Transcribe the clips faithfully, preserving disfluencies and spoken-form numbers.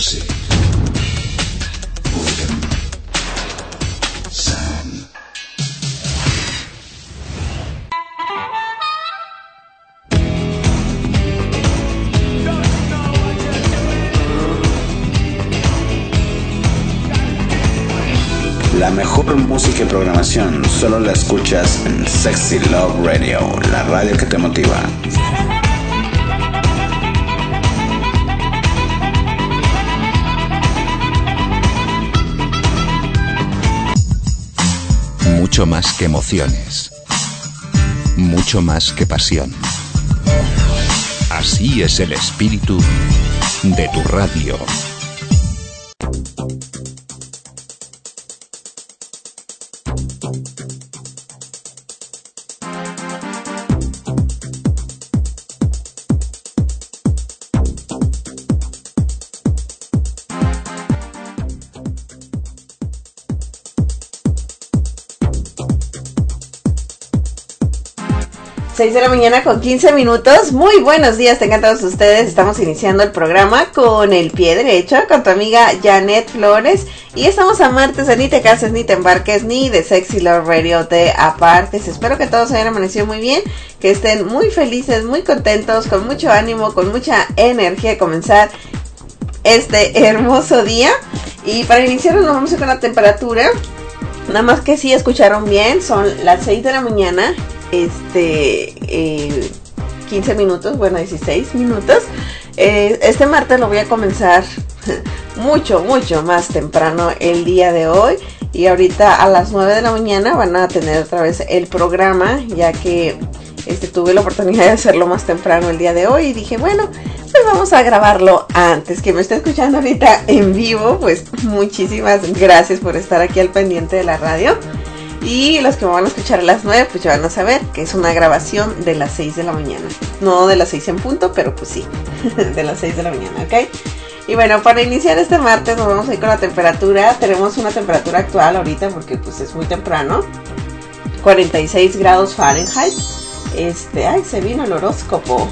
Music. Boredom. Sound. La mejor música y programación solo la escuchas en Sexy Love Radio, la radio que te motiva. Mucho más que emociones, mucho más que pasión. Así es el espíritu de tu radio. seis de la mañana con quince minutos. Muy buenos días, tengan todos ustedes. Estamos iniciando el programa con el pie derecho, con tu amiga Janet Flores. Y estamos a martes de Ni te cases, ni te embarques, ni de Sexy Love Radio te apartes. Espero que todos hayan amanecido muy bien, que estén muy felices, muy contentos, con mucho ánimo, con mucha energía de comenzar este hermoso día. Y para iniciar nos vamos a ir con la temperatura. Nada más que si escucharon bien, son las seis de la mañana. Este, eh, quince minutos, bueno, dieciséis minutos. Eh, este martes lo voy a comenzar mucho, mucho más temprano el día de hoy. Y ahorita a las nueve de la mañana van a tener otra vez el programa, ya que este, tuve la oportunidad de hacerlo más temprano el día de hoy. Y dije, bueno, pues vamos a grabarlo antes. Que me esté escuchando ahorita en vivo, pues muchísimas gracias por estar aquí al pendiente de la radio. Y los que me van a escuchar a las nueve, pues ya van a saber que es una grabación de las seis de la mañana. No de las seis en punto, pero pues sí, de las seis de la mañana, ¿ok? Y bueno, para iniciar este martes nos vamos a ir con la temperatura. Tenemos una temperatura actual ahorita porque pues es muy temprano. cuarenta y seis grados Fahrenheit. Este, ay, se vino el horóscopo.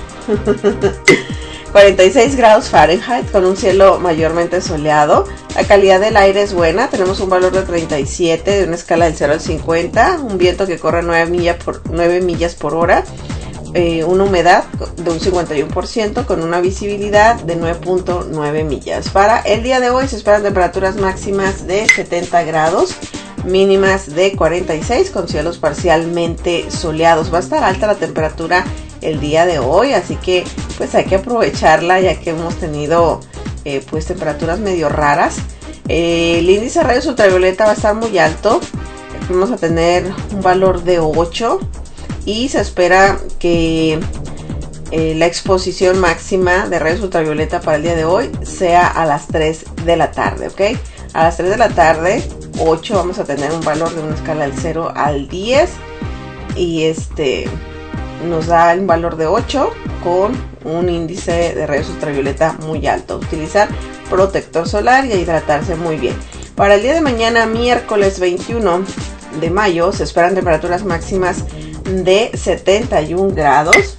cuarenta y seis grados Fahrenheit con un cielo mayormente soleado. La calidad del aire es buena. Tenemos un valor de treinta y siete de una escala del cero al cincuenta. Un viento que corre nueve millas por, nueve millas por hora. Eh, una humedad de un cincuenta y uno por ciento con una visibilidad de nueve punto nueve millas. Para el día de hoy se esperan temperaturas máximas de setenta grados. Mínimas de cuarenta y seis con cielos parcialmente soleados. Va a estar alta la temperatura el día de hoy, así que pues hay que aprovecharla ya que hemos tenido eh, pues temperaturas medio raras. Eh, el índice de rayos ultravioleta va a estar muy alto. Vamos a tener un valor de ocho y se espera que eh, la exposición máxima de rayos ultravioleta para el día de hoy sea a las tres de la tarde, ¿ok? A las tres de la tarde, ocho, vamos a tener un valor de una escala del cero al diez y este nos da un valor de ocho con un índice de rayos ultravioleta muy alto. Utilizar protector solar y hidratarse muy bien. Para el día de mañana, miércoles veintiuno de mayo, se esperan temperaturas máximas de setenta y un grados,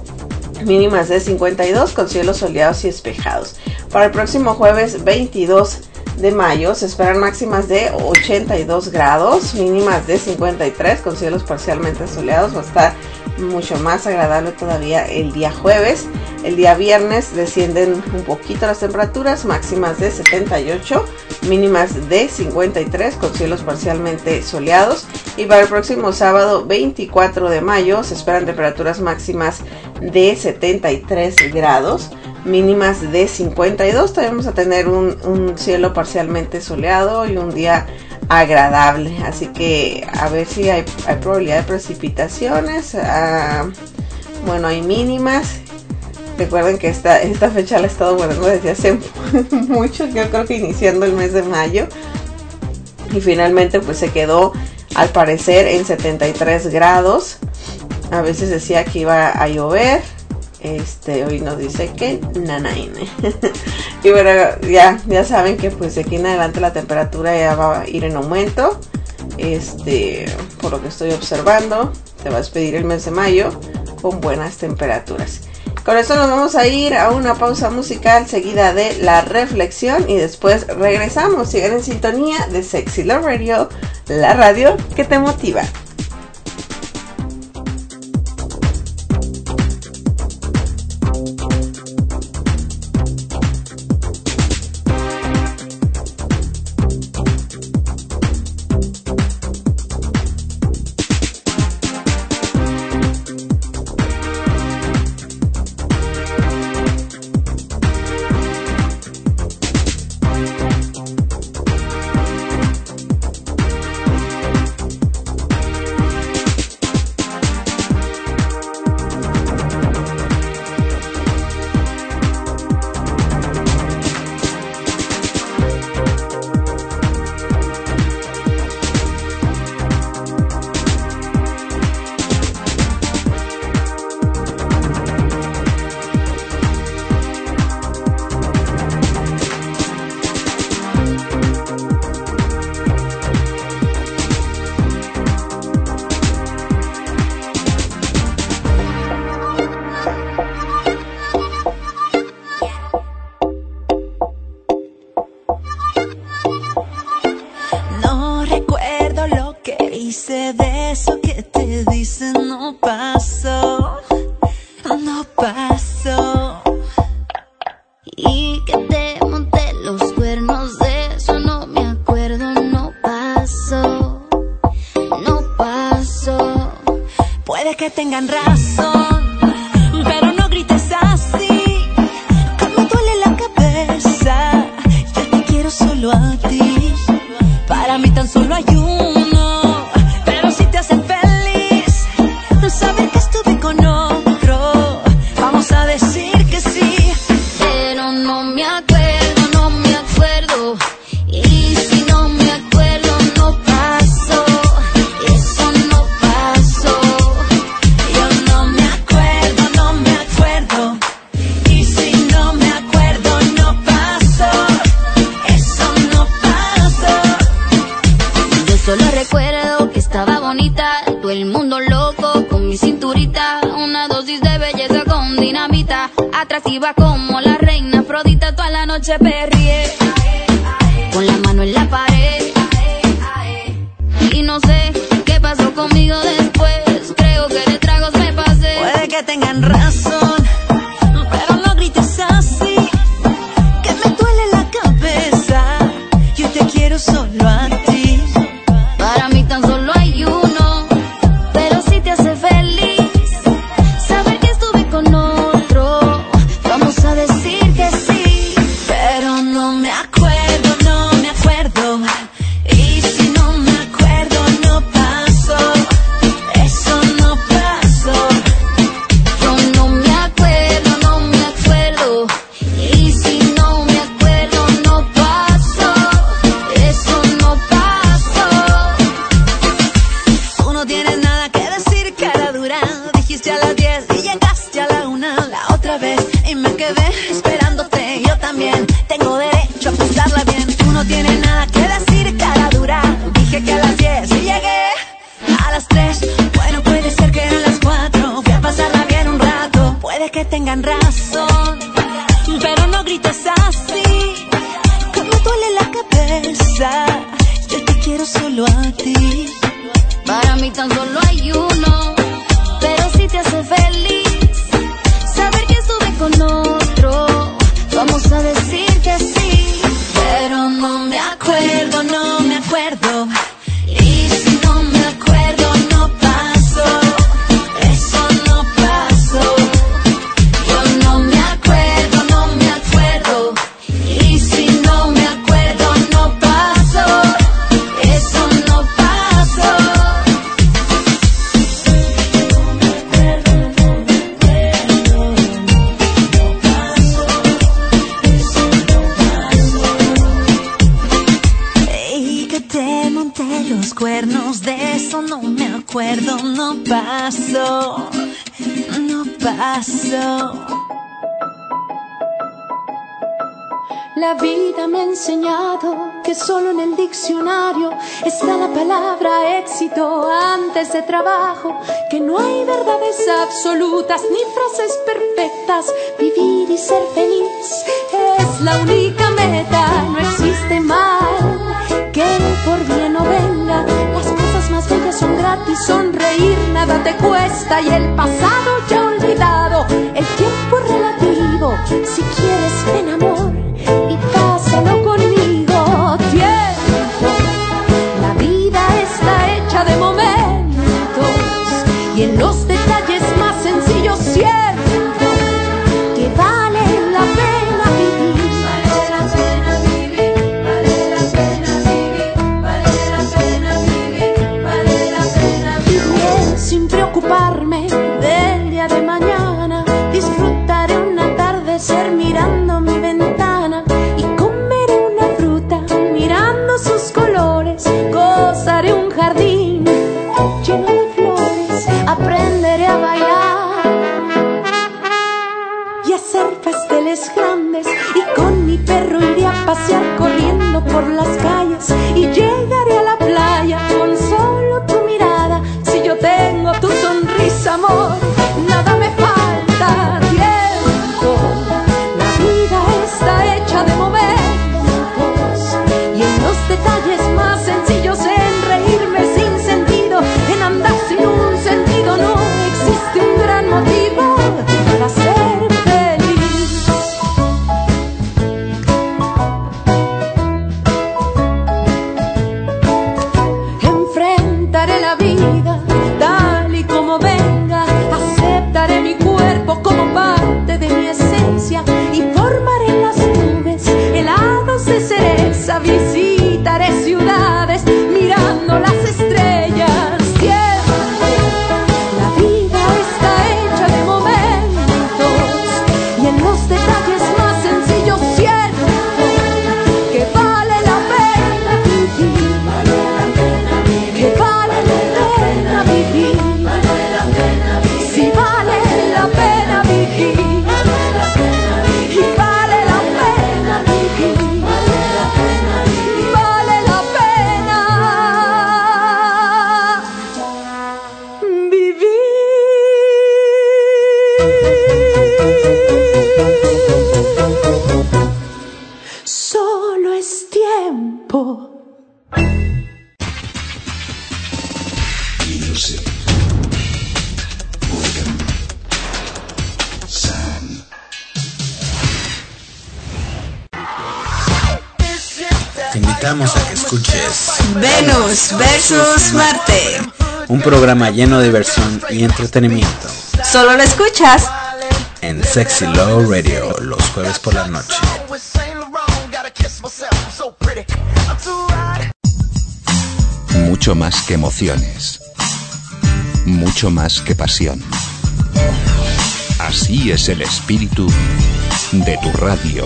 mínimas de cincuenta y dos con cielos soleados y despejados. Para el próximo jueves veintidós de mayo se esperan máximas de ochenta y dos grados, mínimas de cincuenta y tres con cielos parcialmente soleados. Va a estar mucho más agradable todavía el día jueves. El día viernes descienden un poquito las temperaturas, máximas de setenta y ocho, mínimas de cincuenta y tres con cielos parcialmente soleados. Y para el próximo sábado veinticuatro de mayo se esperan temperaturas máximas de setenta y tres grados, mínimas de cincuenta y dos. También vamos a tener un, un cielo parcialmente soleado y un día agradable, así que a ver si hay, hay probabilidad de precipitaciones. Uh, bueno, hay mínimas. Recuerden que esta, esta fecha la he estado guardando desde hace mucho, yo creo que iniciando el mes de mayo, y finalmente pues se quedó al parecer en setenta y tres grados. A veces decía que iba a llover. Este, hoy nos dice que nanaine. Y bueno, ya, ya saben que pues de aquí en adelante la temperatura ya va a ir en aumento. Este, por lo que estoy observando, se va a despedir el mes de mayo con buenas temperaturas. Con esto nos vamos a ir a una pausa musical seguida de la reflexión y después regresamos. Sigan en sintonía de Sexy Love Radio, la radio que te motiva. La vida me ha enseñado que solo en el diccionario está la palabra éxito antes de trabajo, que no hay verdades absolutas ni frases perfectas metas, vivir y ser feliz es la única meta. No existe mal que por bien no venga, las cosas más bellas son gratis, sonreír nada te cuesta y el pasado ya olvidado, el tiempo es relativo. Si quieres ven amor y pásalo conmigo. Tiempo, la vida está hecha de momentos y en los detalles más sencillos siento que vale la pena vivir. Vale la pena vivir, vale la pena vivir, vale la pena vivir, vale la pena vivir. Sin preocuparme del día de mañana, disfrutaré un atardecer mirando mi ventana y comeré una fruta mirando sus colores, gozaré un jardín lleno de flores, aprenderé a bailar y hacer pasteles grandes y con mi perro iré a pasear corriendo por las calles y llegaré a la playa con solo tu mirada. Si yo tengo tu sonrisa, amor, nada me falta. Tiempo, la vida está hecha de momentos y en los detalles más sencillos, en reírme sin sentido, en andar sin un sentido, no existe un gran motivo para ser feliz. Enfrentaré la vida tal y como venga, aceptaré mi cuerpo como parte de mi esencia y formaré en las nubes helados de cereza, visitaré ciudades mirando las estrellas. Tiempo, la vida está hecha de momentos y en los detalles más sencillos siento que vale la pena vivir, que vale la pena vivir, si vale la pena vivir, y vale la pena vivir, vale la pena vivir. Solo es tiempo. Music. Boredom. Sound. Te invitamos a que escuches Venus versus Marte. un programa lleno de diversión y entretenimiento Solo lo escuchas en Sexy Love Radio los jueves por la noche. Mucho más que emociones. Mucho más que pasión. Así es el espíritu de tu radio.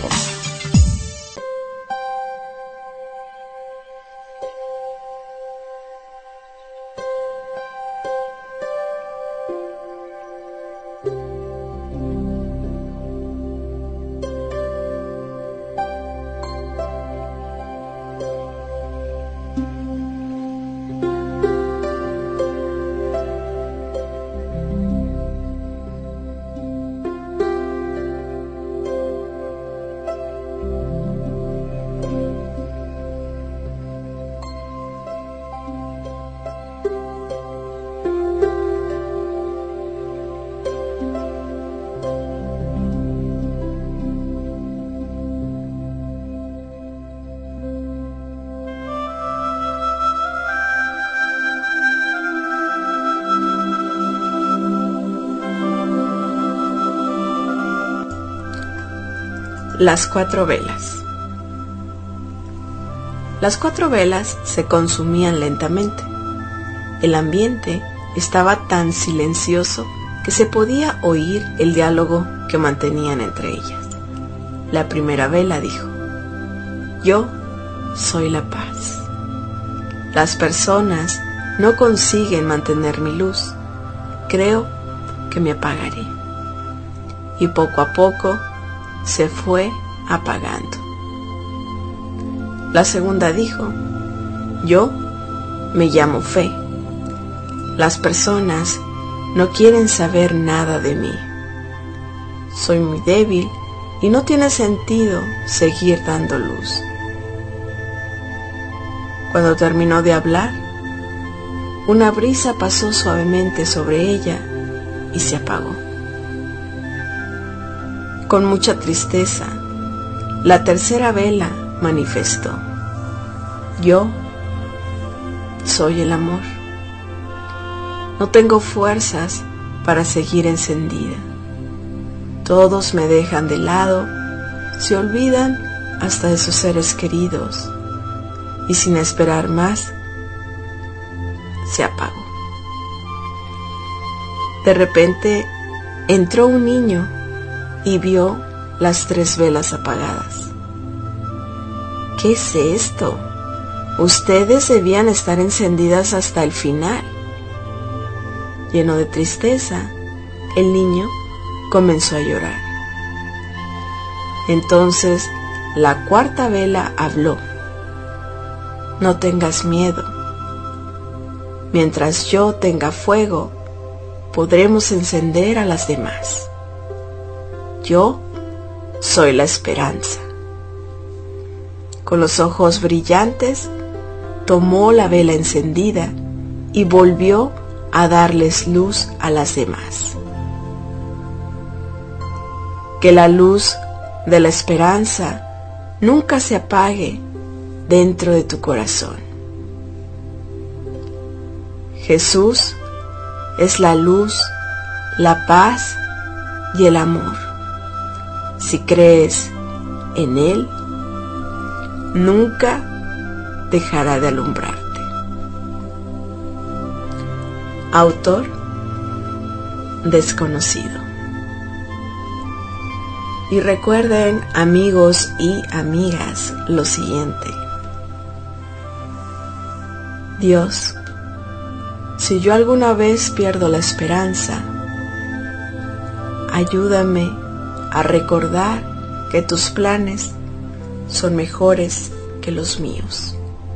Las cuatro velas. Las cuatro velas se consumían lentamente. El ambiente estaba tan silencioso que se podía oír el diálogo que mantenían entre ellas. La primera vela dijo: yo soy la paz. Las personas no consiguen mantener mi luz. Creo que me apagaré. Y poco a poco se fue apagando. La segunda dijo: yo me llamo Fe. Las personas no quieren saber nada de mí. soy muy débil y no tiene sentido seguir dando luz. Cuando terminó de hablar, una brisa pasó suavemente sobre ella y se apagó. Con mucha tristeza, la tercera vela manifestó: yo soy el amor. No tengo fuerzas para seguir encendida. Todos me dejan de lado, se olvidan hasta de sus seres queridos, y sin esperar más, se apagó. De repente entró un niño y vio las tres velas apagadas. ¿Qué es esto? Ustedes debían estar encendidas hasta el final. Lleno de tristeza, el niño comenzó a llorar. Entonces la cuarta vela habló: no tengas miedo. Mientras yo tenga fuego, podremos encender a las demás. Yo soy la esperanza. Con los ojos brillantes, tomó la vela encendida y volvió a darles luz a las demás. Que la luz de la esperanza nunca se apague dentro de tu corazón. Jesús es la luz, la paz y el amor. Si crees en Él, nunca dejará de alumbrarte. Autor desconocido. Y recuerden, amigos y amigas, lo siguiente: Dios, si yo alguna vez pierdo la esperanza, ayúdame a recordar que tus planes son mejores que los míos.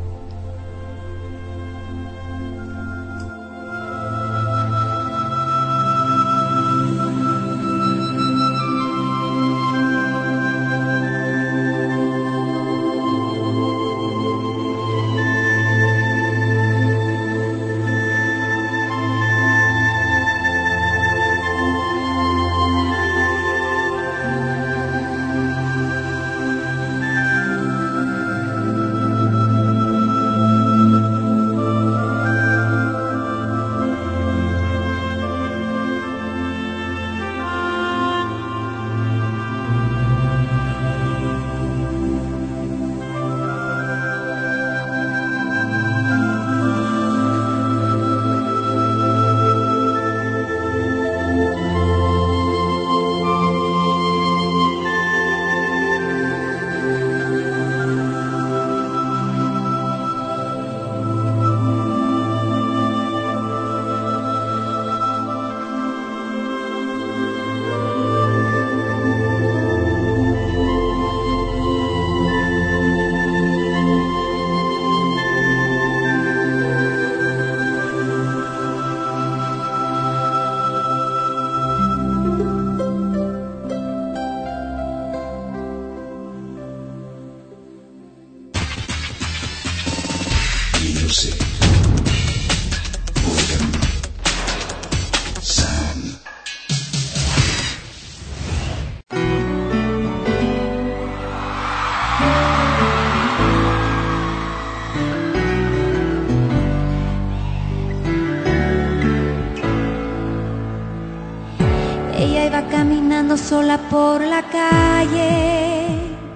Sola por la calle,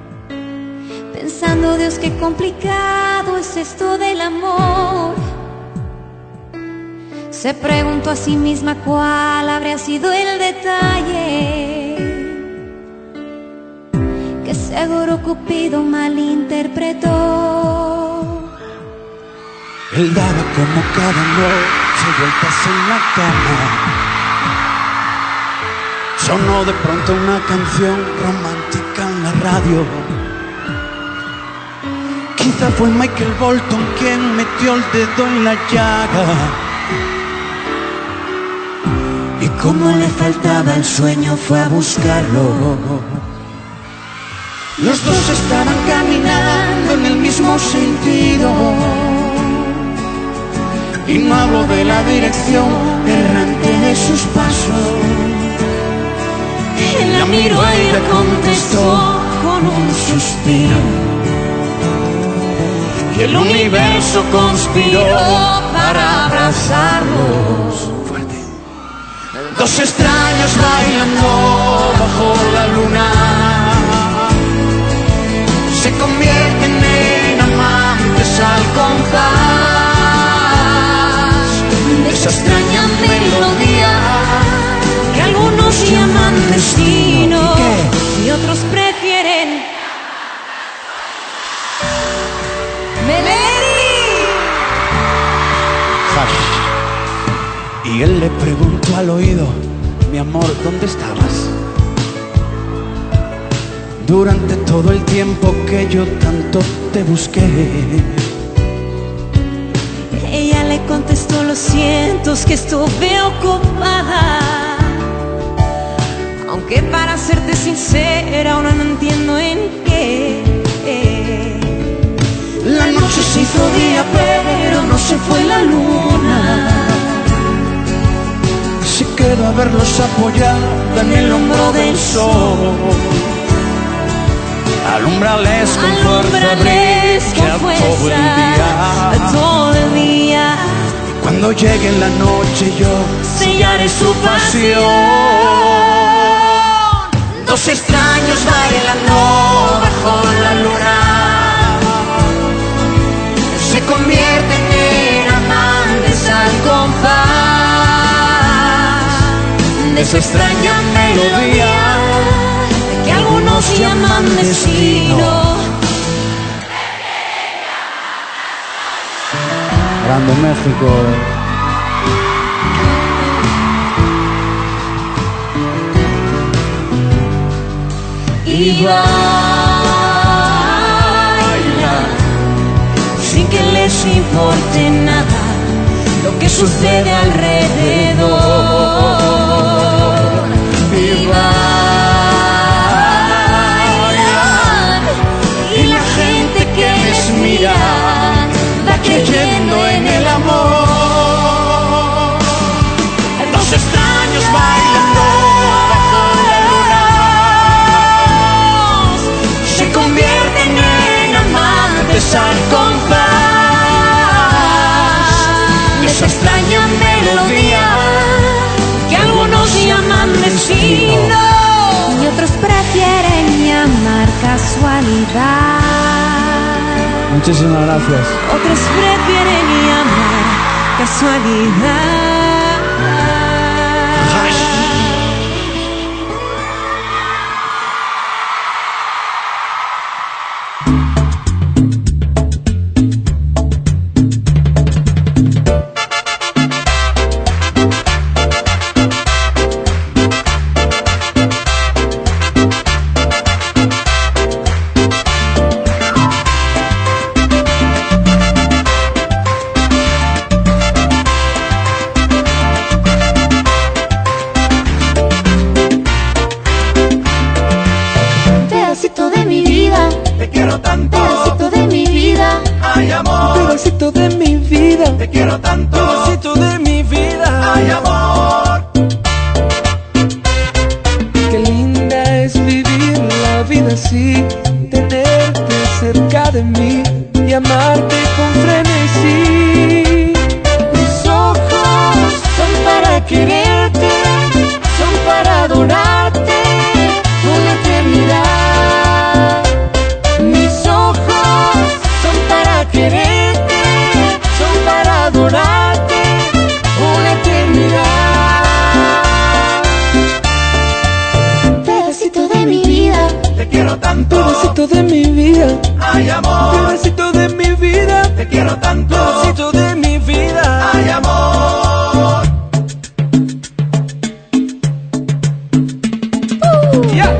pensando, Dios, qué complicado es esto del amor. Se preguntó a sí misma cuál habría sido el detalle que seguro Cupido malinterpretó. Él daba como cada noche vueltas en la cama. Sonó de pronto una canción romántica en la radio. Quizá fue Michael Bolton quien metió el dedo en la llaga. Y como le faltaba el sueño fue a buscarlo. Los dos estaban caminando en el mismo sentido, y no hablo de la dirección errante de sus pasos. Él la miró y le contestó con un suspiro, y el universo conspiró para abrazarlos. Fuerte. Dos extraños bailando bajo la luna se convierten en amantes al compás de esa extraña melodía que algunos llaman destino y otros prefieren Y él le preguntó al oído: mi amor, ¿dónde estabas? Durante todo el tiempo que yo tanto te busqué. Ella le contestó: lo siento, es que estuve ocupada. Aunque para serte sincera, ahora no entiendo en qué. La noche se hizo día, pero no se fue la luna. Se quedó a verlos apoyada en el hombro del sol. Alumbrales con fuerza, brilla todo el día, todo el día. Cuando llegue la noche yo sellaré su pasión. Dos extraños bailando bajo la luna se convierten en amantes al compás de esa extraña melodía que algunos llaman destino. Grande México. Y bailan sin que les importe nada lo que sucede alrededor. Y bailan y la gente que les mira va creyendo en el amor. Dos extraños bailando bajo la luna se convierten en amantes al compás de esa extraña melodía que algunos llaman destino y otros prefieren llamar casualidad. Muchísimas gracias. Otros prefieren llamar casualidad. Pedacito de mi vida, te quiero tanto. Pedacito de mi vida, ay amor. Qué linda es vivir la vida así, tenerte cerca de mí y amarte con frenesí. Mis ojos son para quererte, son para adorarte una eternidad. Mis ojos son para quererte, adorarte una eternidad. Pedacito de mi vida, te quiero tanto. Pedacito de mi vida, ay amor. Pedacito de mi vida, te quiero tanto. Pedacito de mi vida, ay amor. Uh. Yeah.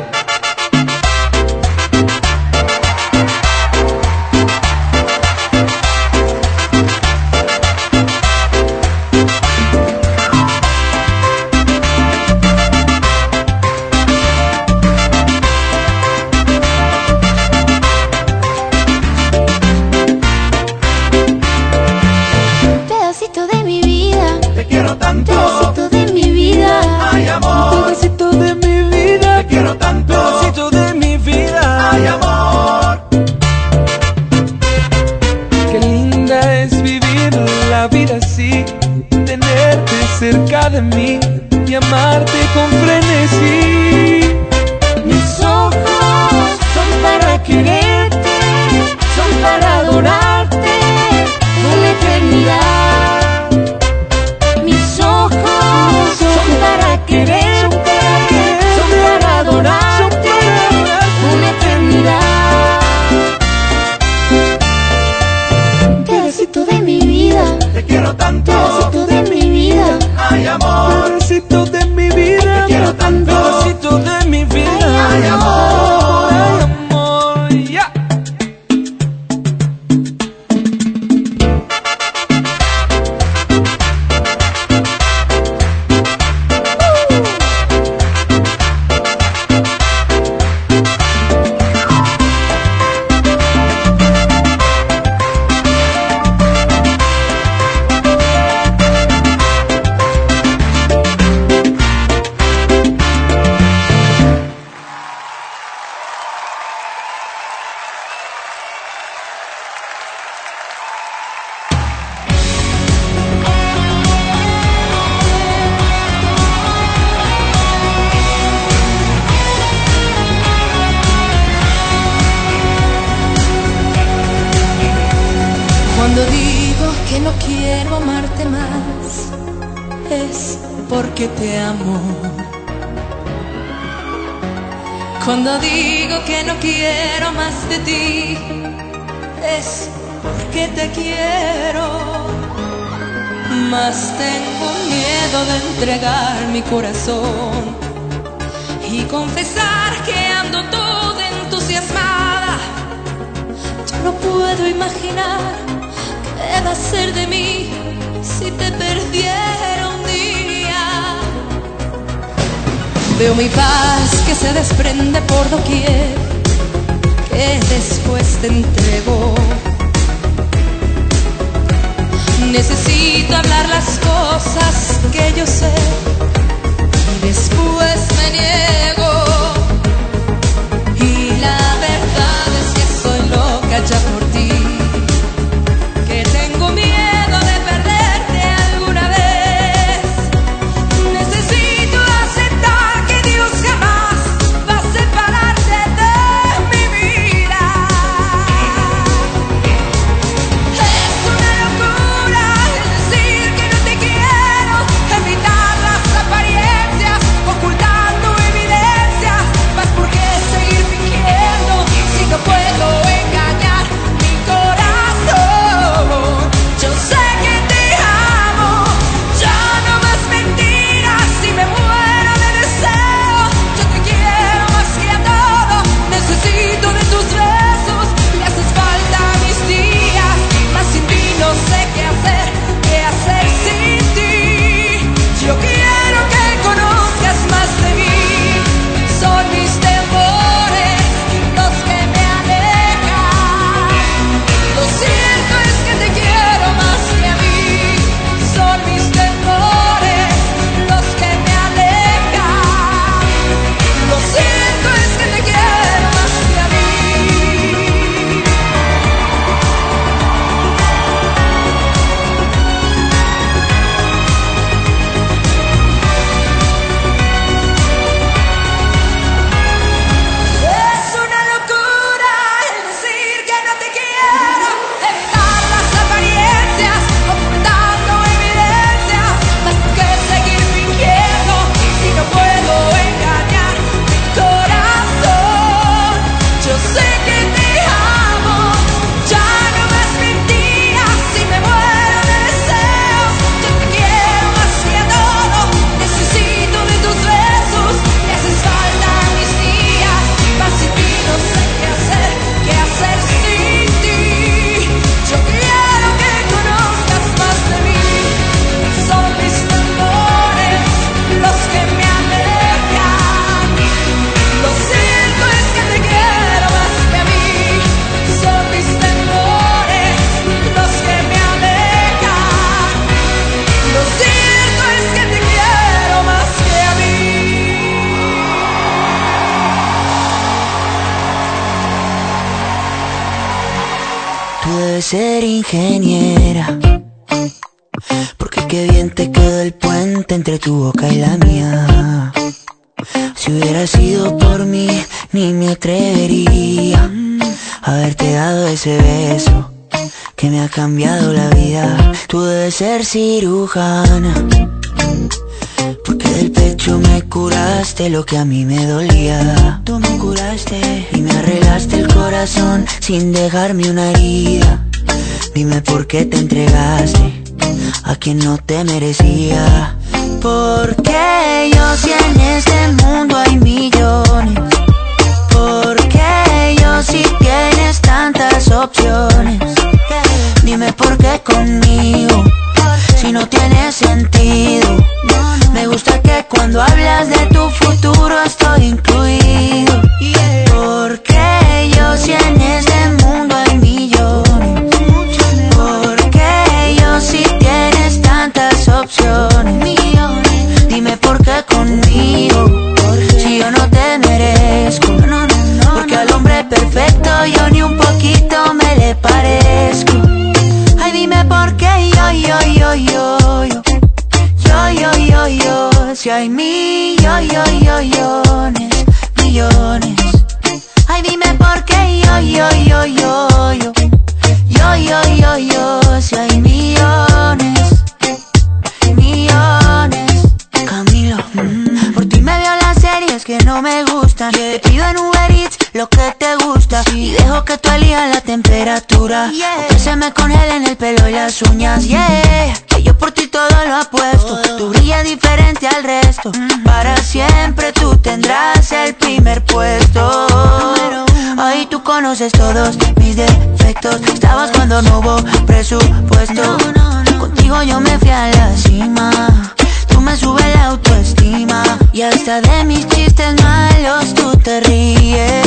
Cuando digo que no quiero amarte más, es porque te amo. Cuando digo que no quiero más de ti, es porque te quiero. Mas tengo miedo de entregar mi corazón y confesar que ando toda entusiasmada. Yo no puedo imaginar qué va a ser de mí si te perdiera un día. Veo mi paz que se desprende por doquier, que después te entrego. Necesito hablar las cosas que yo sé y después me niego. Y la verdad es que soy loca ya por ti, que tengo miedo de perderte alguna vez. Necesito aceptar que Dios jamás va a separarte de mi vida. Es una locura el decir que no te quiero, evitar las apariencias, ocultando evidencias. Mas ¿por qué seguir fingiendo si no puedo engañar mi corazón? Yo sé que te amo, ya no más mentiras. Si me muero de deseo, yo te quiero más que a todo. Necesito de tus besos, me haces falta mis días. Mas sin ti no sé qué hacer, qué hacer sin ti. Yo quiero que conozcas más de mí. Son mis temores los que me alejan. Lo cierto es que te quiero más que a mí. Son mis temores los que me alejan. Lo cierto es que te quiero más que a mí. Es una locura el decir que no te quiero, evitar las apariencias, ocultando evidencias. Mas ¿por qué seguir fingiendo si no puedo engañar mi corazón? Yo sé que te amo, ya no más mentiras. Si me muero de deseos, yo te quiero más que a todo. Necesito de tus besos, me haces falta mis días. Mas sin ti no sé qué hacer, qué hacer sin ti. Yo quiero que conozcas más de mí. Son mis temores los que me alejan. Lo cierto es que te quiero más que a mí. Son mis temores los que me alejan. Lo cierto es que te quiero más que a mí. Tú debes ser ingeniera, porque qué bien te quedó el puente entre tu boca y la mía. Si hubiera sido por mí, ni me atrevería a haberte dado ese beso que me ha cambiado la vida. Tú debes ser cirujana, porque del pecho me curaste lo que a mí me dolía. Tú me curaste y me arreglaste el corazón sin dejarme una herida. Dime por qué te entregaste a quien no te merecía. Porque yo si en este mundo hay millones, porque yo si tienes tantas opciones. Dime por qué conmigo, si no tiene sentido. Me gusta que cuando hablas de tu futuro estoy incluido. Porque yo si en este mundo hay millones, porque yo si tienes tantas opciones. Dime por qué conmigo, si yo no te merezco. lo que te gusta y dejo que tú elijas la temperatura. Yeah. Que se me congelen el pelo y las uñas. Yeah. Que yo por ti todo lo apuesto. Tú brillas diferente al resto. Mm. Para siempre tú tendrás el primer puesto. Ahí tú conoces todos mis defectos. Estabas cuando no hubo presupuesto. No, no, no. Contigo yo me fui a la cima. Tú me subes la autoestima. Y hasta de mis chistes malos tú te ríes.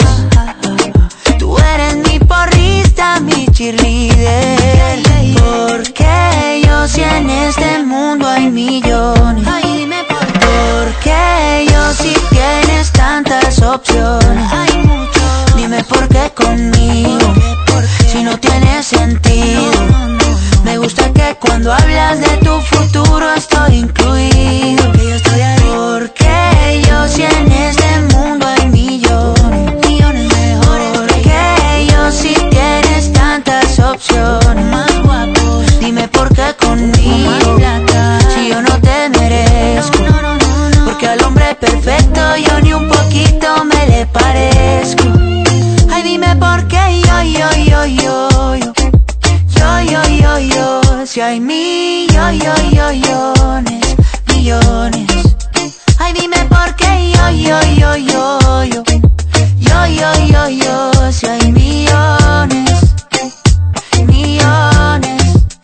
Tú eres mi porrista, mi cheerleader. Porque yo si en este mundo hay millones. Porque yo si tienes tantas opciones. Dime por qué conmigo, si no tiene sentido. Me gusta que cuando hablas de tu futuro estoy incluido. Que yo estoy ahí. Porque yo si en este mundo hay millones, millones mejores. Porque yo si tienes tantas opciones, más guapos. Dime por qué conmigo, si yo no te merezco. Porque al hombre perfecto yo ni un poquito me le parezco. Ay, dime por qué yo, yo, yo, yo, yo. Yo, yo, yo, yo, si hay millones, millones. Ay, dime por qué yo, yo, yo, yo, yo. Yo, yo, yo, yo, si hay millones, millones.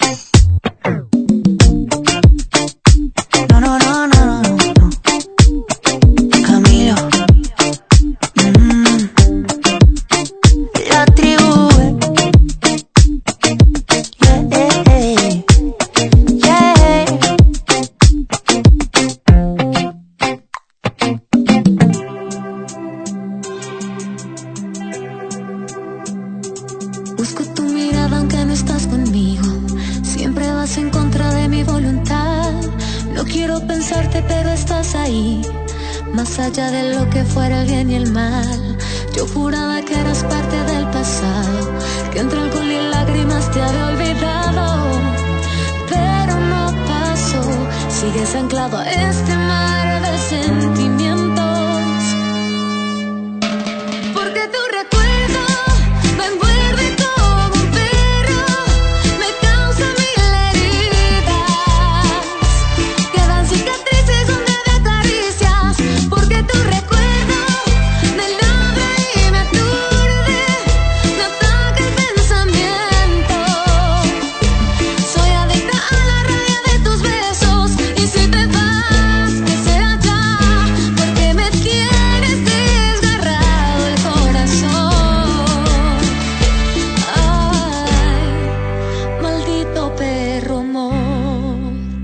No, no, no, no, no, no. Camilo. Mm. La tribu. Busco tu mirada aunque no estás conmigo. Siempre vas en contra de mi voluntad. No quiero pensarte pero estás ahí. Más allá de lo que fuera el bien y el mal. Yo juraba que eras parte del pasado. Que entre alcohol y lágrimas te había olvidado. Pero no pasó. Sigues anclado a este mar de sentimientos. Porque tu recuerdo me envuelve como un perro, me causa mil heridas, quedan cicatrices donde te acaricias. Porque tu recuerdo me logra y me aturde, me ataca el pensamiento. Soy adicta a la rabia de tus besos. Y si te vas, que será ya, porque me tienes desgarrado el corazón. Ay, maldito perro amor.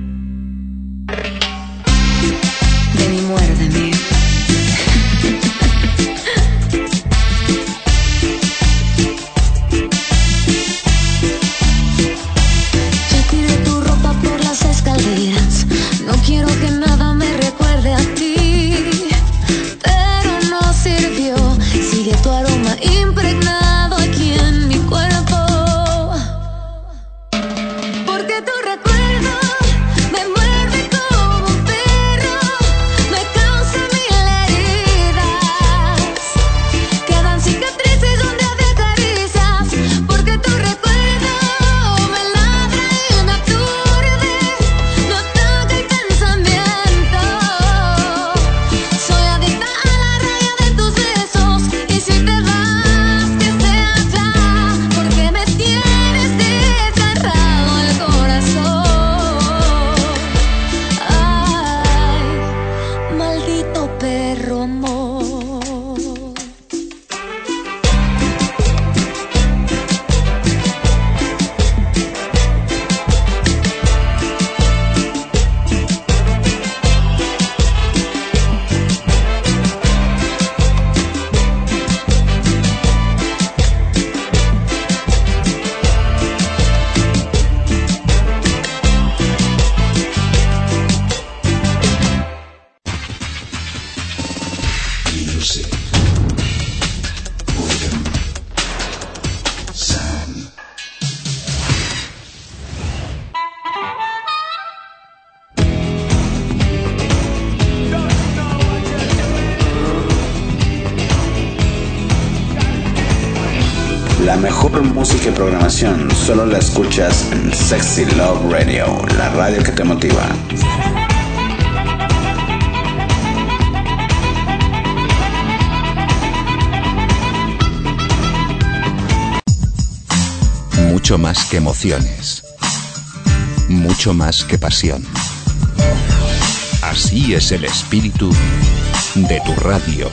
Ven y muérdeme. Ya tiré tu ropa por las escaleras. No quiero que nada me recuerde a ti, pero no sirvió. Sigue tu aroma impregnado aquí en mi cuerpo. Porque tu recuerdo me envuelve como un perro, me causa mil heridas, quedan cicatrices donde te acaricias. Porque tu recuerdo me ladra y me aturde, me ataca el pensamiento. Soy adicta a la raya de tus besos. Y si te vas, que La mejor música y programación solo la escuchas en Sexy Love Radio, la radio que te motiva. Mucho más que emociones. Mucho más que pasión. Así es el espíritu de tu radio.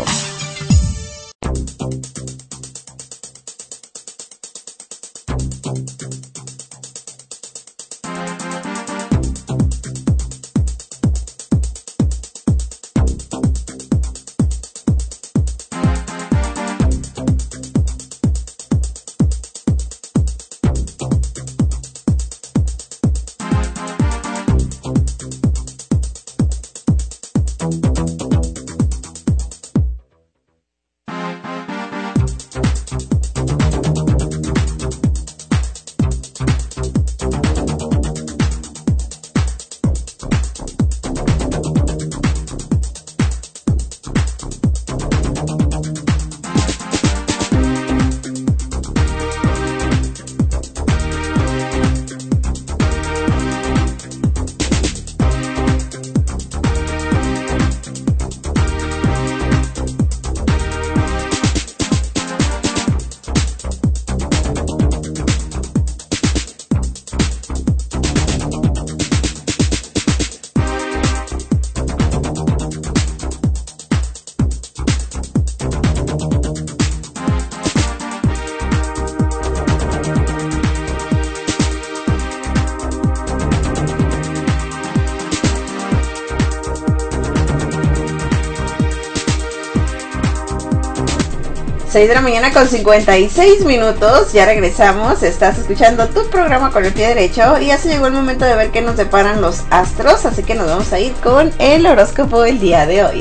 seis de la mañana con cincuenta y seis minutos, ya regresamos, estás escuchando tu programa con el pie derecho y ya se llegó el momento de ver qué nos deparan los astros, así que nos vamos a ir con el horóscopo del día de hoy.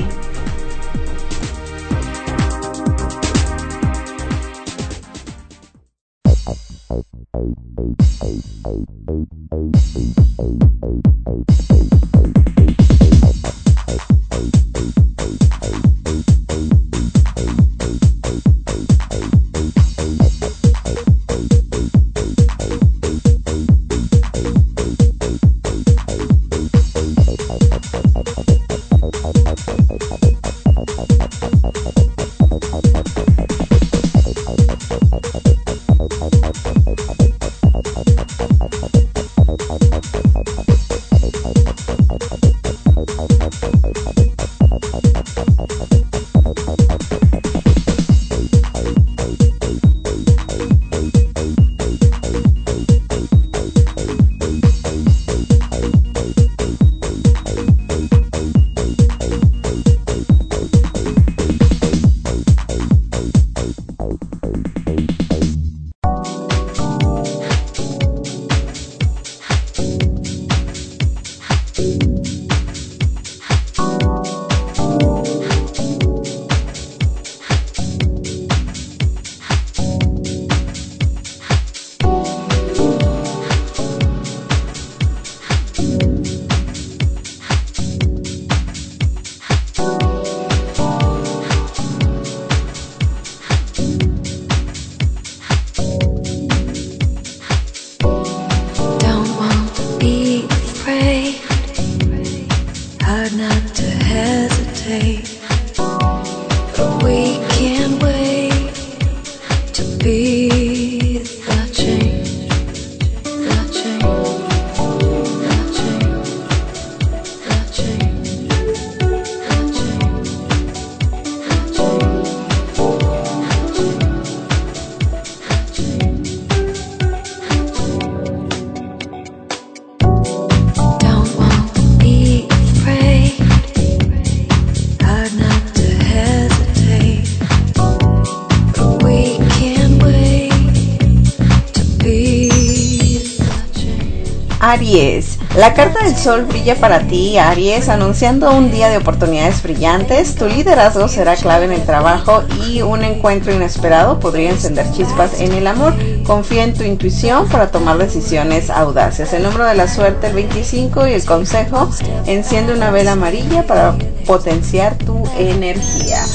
Aries, la carta del sol brilla para ti, Aries, anunciando un día de oportunidades brillantes. Tu liderazgo será clave en el trabajo y un encuentro inesperado podría encender chispas en el amor. Confía en tu intuición para tomar decisiones audaces. El número de la suerte, el veinticinco, y el consejo: enciende una vela amarilla para potenciar tu energía.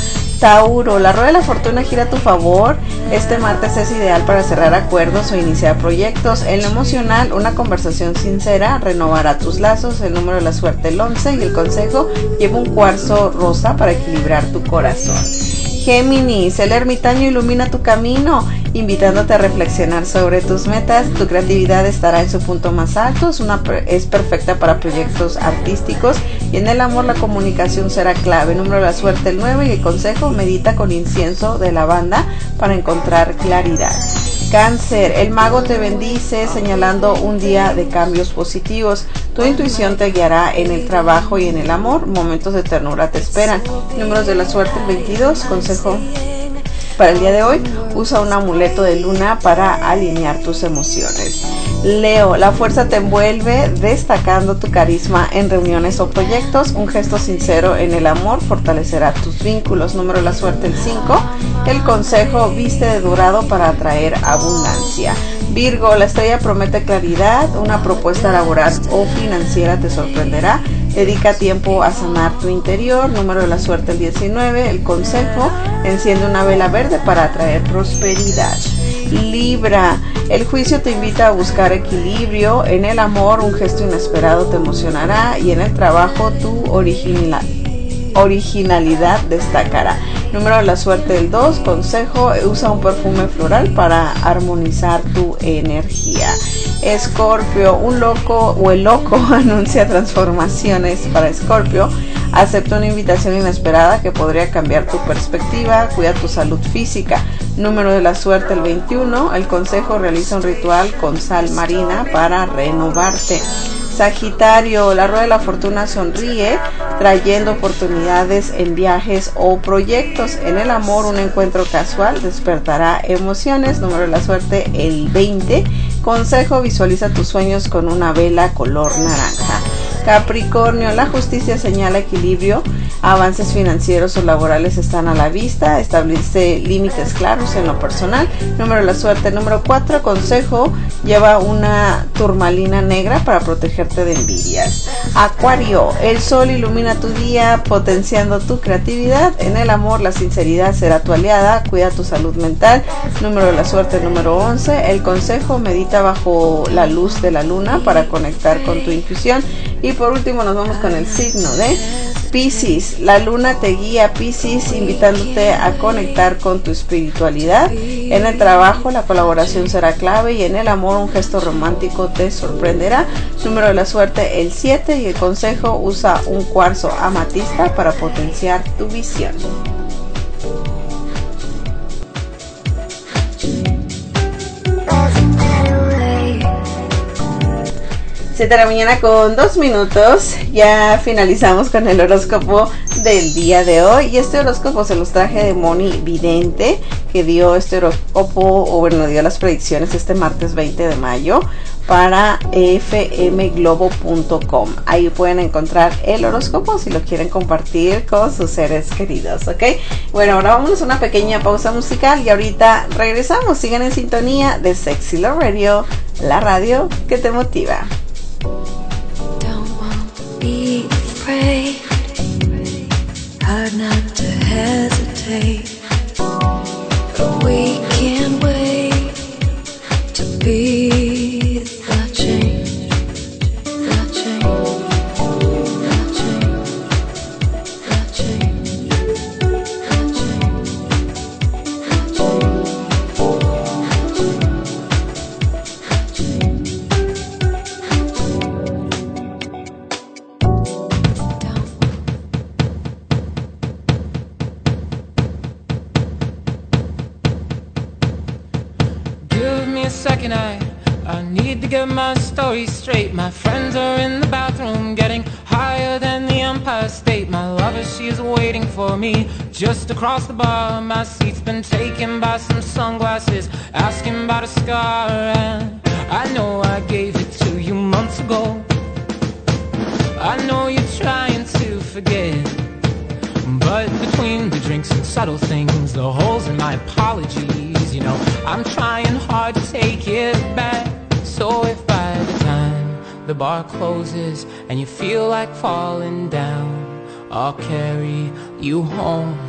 Tauro, la rueda de la fortuna gira a tu favor. Este martes es ideal para cerrar acuerdos o iniciar proyectos. En lo emocional, una conversación sincera renovará tus lazos. El número de la suerte el once y el consejo: lleva un cuarzo rosa para equilibrar tu corazón. Géminis, el ermitaño ilumina tu camino, invitándote a reflexionar sobre tus metas. Tu creatividad estará en su punto más alto, es, una, es perfecta para proyectos artísticos, y en el amor la comunicación será clave. Número de la suerte el nueve y el consejo: medita con incienso de lavanda para encontrar claridad. Cáncer, el mago te bendice señalando un día de cambios positivos. Tu intuición te guiará en el trabajo y en el amor. Momentos de ternura te esperan. Números de la suerte el veintidós. Consejo para el día de hoy: usa un amuleto de luna para alinear tus emociones. Leo, la fuerza te envuelve destacando tu carisma en reuniones o proyectos. Un gesto sincero en el amor fortalecerá tus vínculos. Número de la suerte el cinco. El consejo: viste de dorado para atraer abundancia. Virgo, la estrella promete claridad. Una propuesta laboral o financiera te sorprenderá. Dedica tiempo a sanar tu interior. Número de la suerte el diecinueve. El consejo: enciende una vela verde para atraer prosperidad. Libra, el juicio te invita a buscar equilibrio. En el amor, un gesto inesperado te emocionará, y en el trabajo tu original, originalidad destacará. Número de la suerte el dos. Consejo: usa un perfume floral para armonizar tu energía. Escorpio, un loco o el loco anuncia transformaciones para Escorpio. Acepta una invitación inesperada que podría cambiar tu perspectiva. Cuida tu salud física. Número de la suerte el veintiuno. El consejo: realiza un ritual con sal marina para renovarte. Sagitario, la rueda de la fortuna sonríe, trayendo oportunidades en viajes o proyectos. En el amor, un encuentro casual despertará emociones. Número de la suerte el veinte. Consejo: visualiza tus sueños con una vela color naranja. Capricornio, la justicia señala equilibrio. Avances financieros o laborales están a la vista. Establece límites claros en lo personal. Número de la suerte número cuatro. Consejo: lleva una turmalina negra para protegerte de envidias. Acuario, el sol ilumina tu día, potenciando tu creatividad. En el amor, la sinceridad será tu aliada. Cuida tu salud mental. Número de la suerte número once. El consejo: medita bajo la luz de la luna para conectar con tu intuición. Y por último nos vamos con el signo de Piscis. La luna te guía, Piscis, invitándote a conectar con tu espiritualidad. En el trabajo, la colaboración será clave, y en el amor, un gesto romántico te sorprenderá. Número de la suerte el siete y el consejo: usa un cuarzo amatista para potenciar tu visión. siete de la mañana con dos minutos. Ya finalizamos con el horóscopo del día de hoy. Y este horóscopo se los traje de Moni Vidente, que dio este horóscopo, o bueno, dio las predicciones este martes veinte de mayo para f m globo punto com. Ahí pueden encontrar el horóscopo si lo quieren compartir con sus seres queridos, ¿ok? Bueno, ahora vámonos a una pequeña pausa musical y ahorita regresamos. Sigan en sintonía de Sexy Love Radio, la radio que te motiva. Don't want to be afraid, hard not to hesitate, but we can't wait to be the change, the change, the change, the change, the change, the change. Second, I, I need to get my story straight. My friends are in the bathroom getting higher than the Empire State. My lover, she's waiting for me just across the bar. My seat's been taken by some sunglasses asking about a scar. And I know I gave it to you months ago. I know you're trying to forget, but between the drinks and subtle things, the holes in my apologies, you know, I'm trying hard to take it back. So if by the time the bar closes and you feel like falling down, I'll carry you home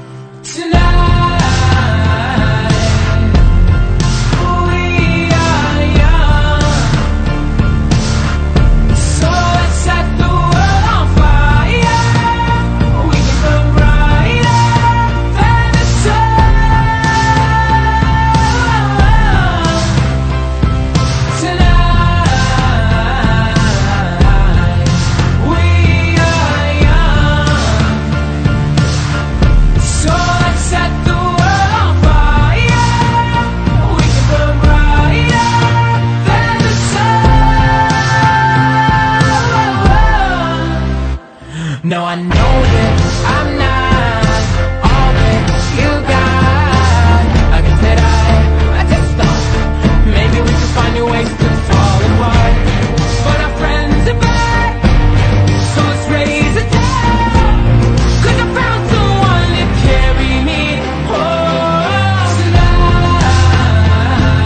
No, I know that I'm not all that you got. I guess that I, I just thought maybe we could find new ways to fall apart. But our friends are back, so let's raise a toast. 'Cause I found someone to carry me home tonight.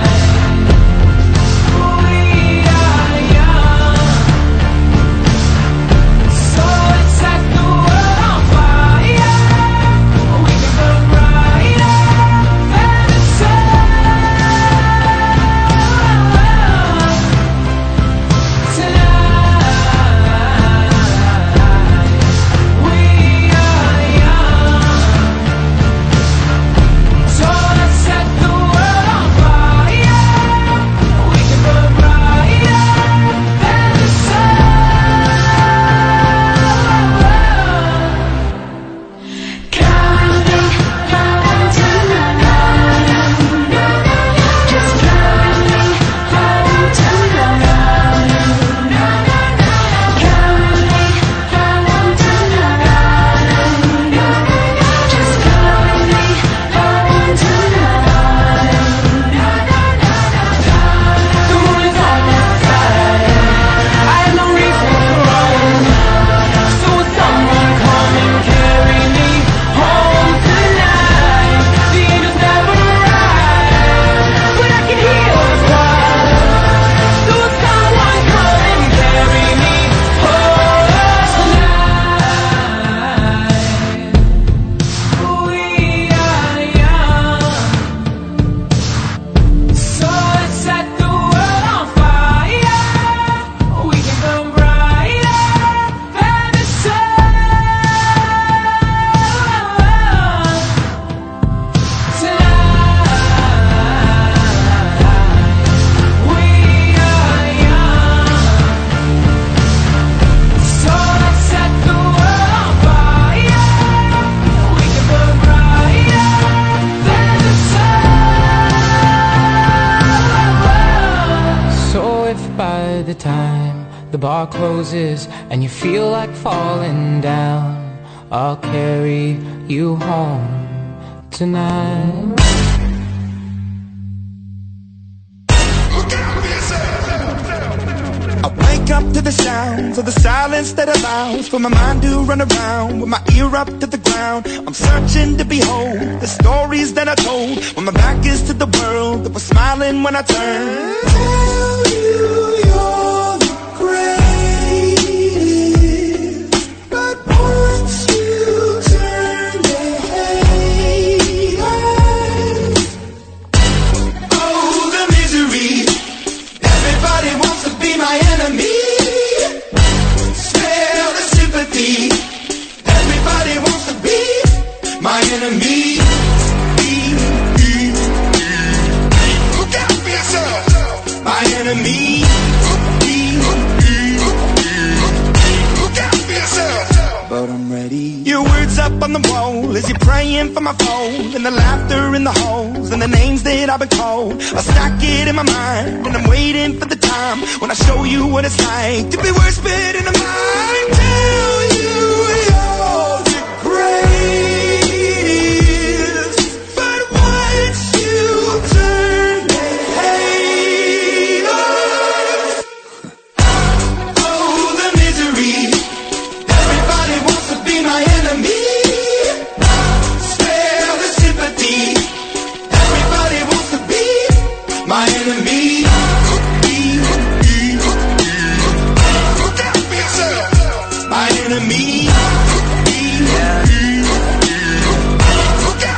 We are young, so let's set the world on fire. We can burn brighter than the sun tonight. We are young, so let's set the world on fire. We can burn brighter than the sun. Counting, counting tonight. Just counting, counting tonight. Counting, counting tonight. Just counting, counting tonight. The moon is on my side. I have no reason to run. So will someone come and carry me home tonight? The angels never arrive, but I can hear what's wild. So will someone come and carry me home tonight? We are young, so let's set the world on fire. We can burn brighter than the sun tonight. We are young, so let's set the world on fire. We can burn brighter than the sun. So if by the time the bar closes and you feel like falling down, I'll carry you home tonight. I wake up to the sounds of the silence that allows for my mind to run around with my ear up to the ground. I'm searching to behold the stories that I told when my back is to the world that was smiling when I turned. Tell you you're the greatest, but once you turn the haters, oh, the misery. Everybody wants to be my enemy. Spare the sympathy. Everybody wants to be my enemy. Look out for yourself. My enemy. Look out for yourself. But I'm ready. Your words up on the wall as you're praying for my phone, and the laughter in the halls and the names that I've been called. I stack it in my mind and I'm waiting for the time when I show you what it's like to be worse fit in the mind. Tell you you're the greatest, but once you turn the haters, oh, the misery. Everybody wants to be my enemy. Spare the sympathy. Everybody wants to be my enemy. Look out for yourself. My enemy. Look out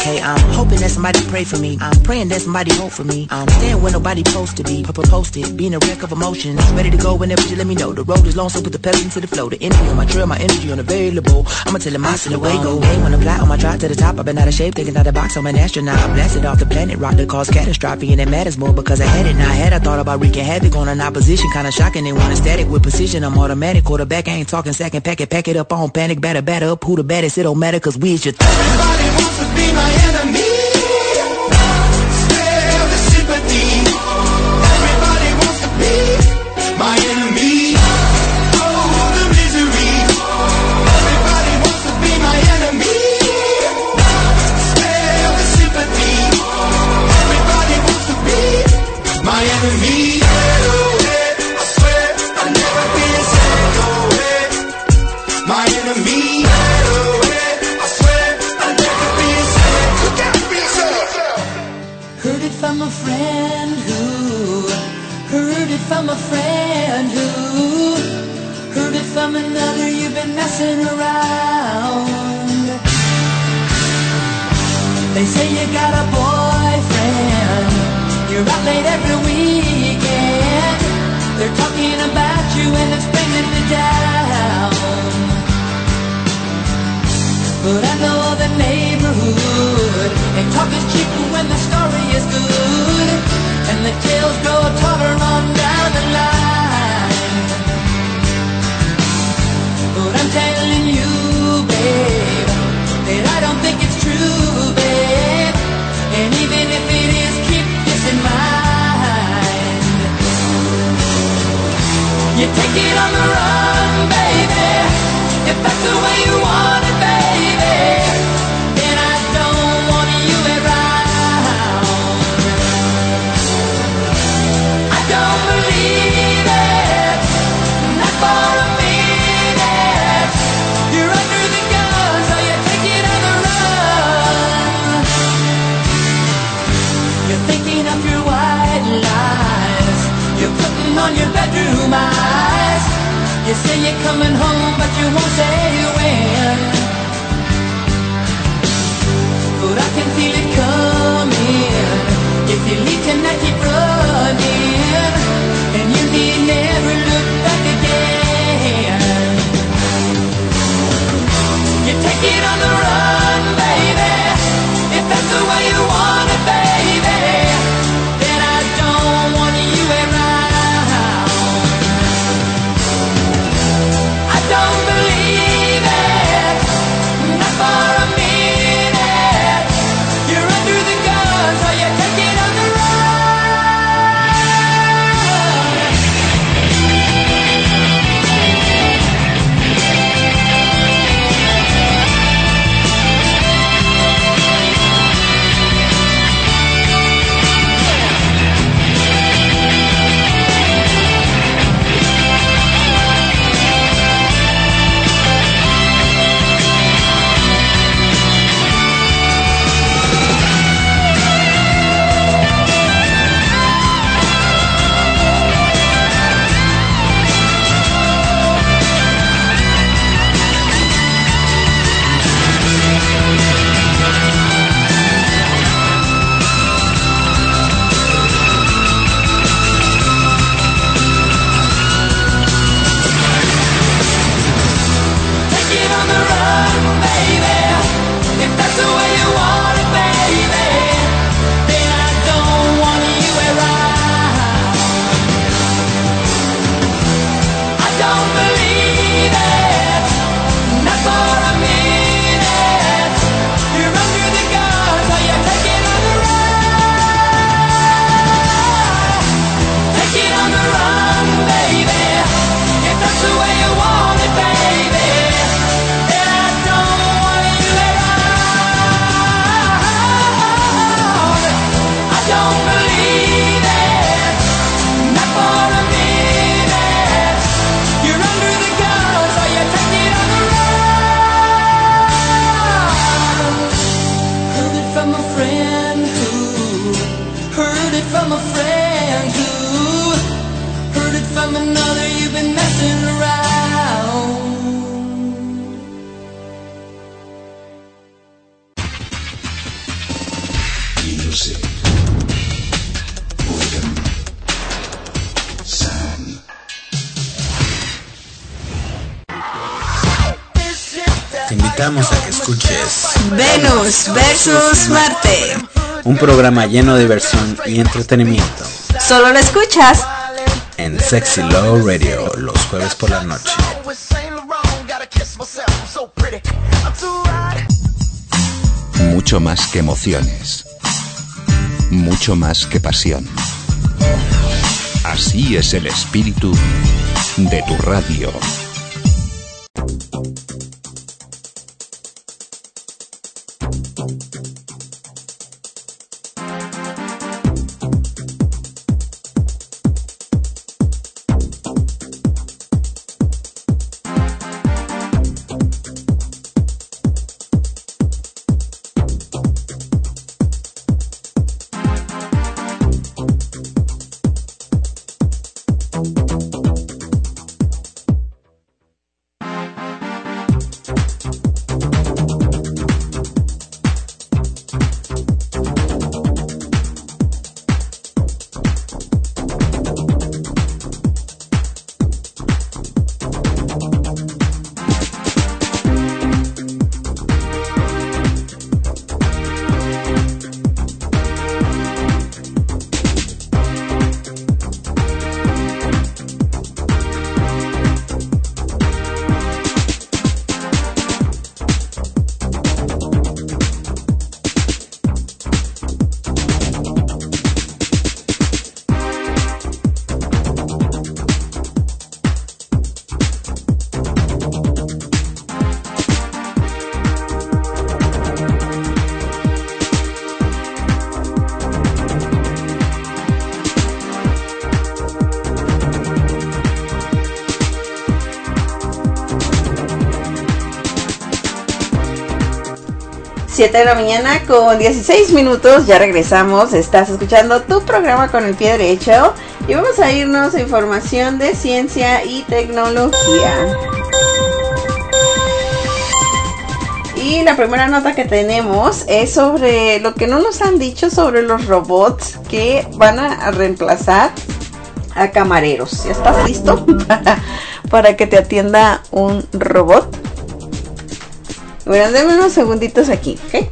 okay? I'm hoping that somebody pray for me. I'm praying that somebody hope for me. I'm staying where nobody supposed to be. Posted, being a wreck of emotions. Ready to go whenever you let me know. The road is long, so put the pedal into the flow. The energy on my trail, my energy unavailable. I'ma tell him I still away go. Hey, when I fly on my drive to the top, I've been out of shape, thinking out the box. I'm an astronaut. I blasted off the planet, rock that caused catastrophe, and it matters more because I had it. Now I had I thought about wreaking havoc on an opposition, kinda shocking. They want a static with precision. I'm automatic, quarterback. I ain't talking second pack it, pack it up on panic, batter, batter up. Who the baddest? It don't matter, cause we is your th- Everybody wants to be my enemy. Spare the sympathy. Everybody wants to be my enemy. Oh, the misery. Everybody wants to be my enemy. Spare the sympathy. Everybody wants to be my enemy. I swear I'll never be the same. No way. My enemy. I swear I'll never be the same. Look out for yourself. Heard it from a friend who heard it from a friend who heard it from another. You've been messing around. They say you got a boyfriend. You're out late every weekend. They're talking about you and it's bringing me down. But I know the neighborhood and talk is cheap when the story is good, and the tales grow taller on down the line. But I'm telling you, babe, that I don't think it's true, babe. And even if it is, keep this in mind. You take it on the run, baby, if that's the way you want it, baby. Then I don't want you around. I don't believe it, not for a minute. You're under the gun, so you take it on the run. You're thinking of your white lies. You're putting on your bedroom eyes. You say you're coming home, but you won't say when. But I can feel it coming. If you leave tonight, keep running, and you need never look back again. You take it on the run, baby, if that's the way you want it, baby. Then I don't want you around. I don't believe it, not for a minute. You're under the gun, so you take it on the run. Take it on the run, baby, if that's the way you want it, baby. Then I don't want you around. I don't believe it, not for a minute. You're under the gun, so you take it on the run. Take it on the run, baby, if that's the way you want it, baby. Then I don't want you around. I don't believe it, not for a minute. You're under the gun, so you take it on the run. Heard it from a friend who heard it from a friend who heard it from another. You've been messing around. invitamos a que escuches Venus versus Marte, un programa lleno de diversión y entretenimiento. Solo lo escuchas en Sexy Love Radio los jueves por la noche. Mucho más que emociones, mucho más que pasión. Así es el espíritu de tu radio. siete de la mañana con dieciséis minutos, ya regresamos. Estás escuchando tu programa con el pie derecho y vamos a irnos a información de ciencia y tecnología. Y la primera nota que tenemos es sobre lo que no nos han dicho sobre los robots que van a reemplazar a camareros. ¿Ya estás listo para, para que te atienda un robot? Bueno, denme unos segunditos aquí, ¿ok?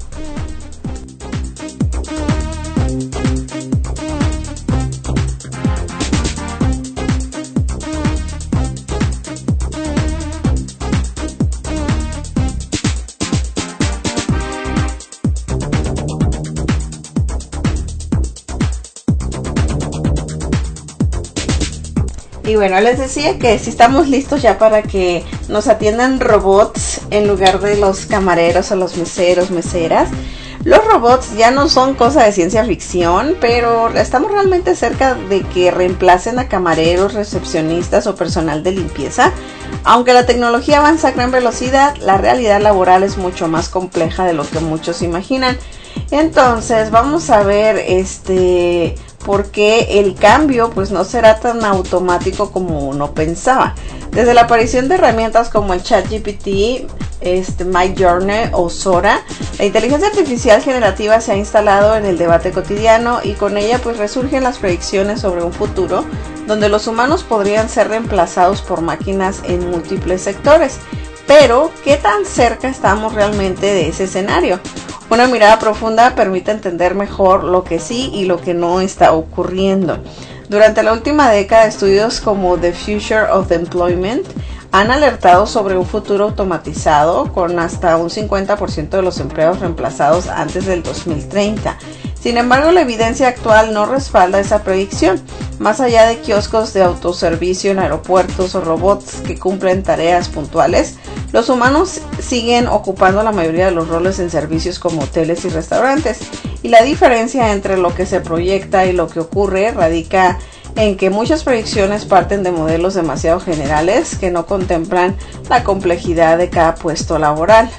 Y bueno, les decía que si estamos listos ya para que nos atiendan robots en lugar de los camareros o los meseros, meseras. Los robots ya no son cosa de ciencia ficción, pero estamos realmente cerca de que reemplacen a camareros, recepcionistas o personal de limpieza. Aunque la tecnología avanza a gran velocidad, la realidad laboral es mucho más compleja de lo que muchos imaginan. Entonces, vamos a ver este... porque el cambio pues no será tan automático como uno pensaba. Desde la aparición de herramientas como el ChatGPT, este, Midjourney o Sora, la inteligencia artificial generativa se ha instalado en el debate cotidiano y con ella pues resurgen las predicciones sobre un futuro donde los humanos podrían ser reemplazados por máquinas en múltiples sectores. Pero, ¿qué tan cerca estamos realmente de ese escenario? Una mirada profunda permite entender mejor lo que sí y lo que no está ocurriendo. Durante la última década, estudios como The Future of Employment han alertado sobre un futuro automatizado con hasta un cincuenta por ciento de los empleos reemplazados antes del dos mil treinta. Sin embargo, la evidencia actual no respalda esa predicción. Más allá de kioscos de autoservicio en aeropuertos o robots que cumplen tareas puntuales, los humanos siguen ocupando la mayoría de los roles en servicios como hoteles y restaurantes. Y la diferencia entre lo que se proyecta y lo que ocurre radica en que muchas predicciones parten de modelos demasiado generales que no contemplan la complejidad de cada puesto laboral.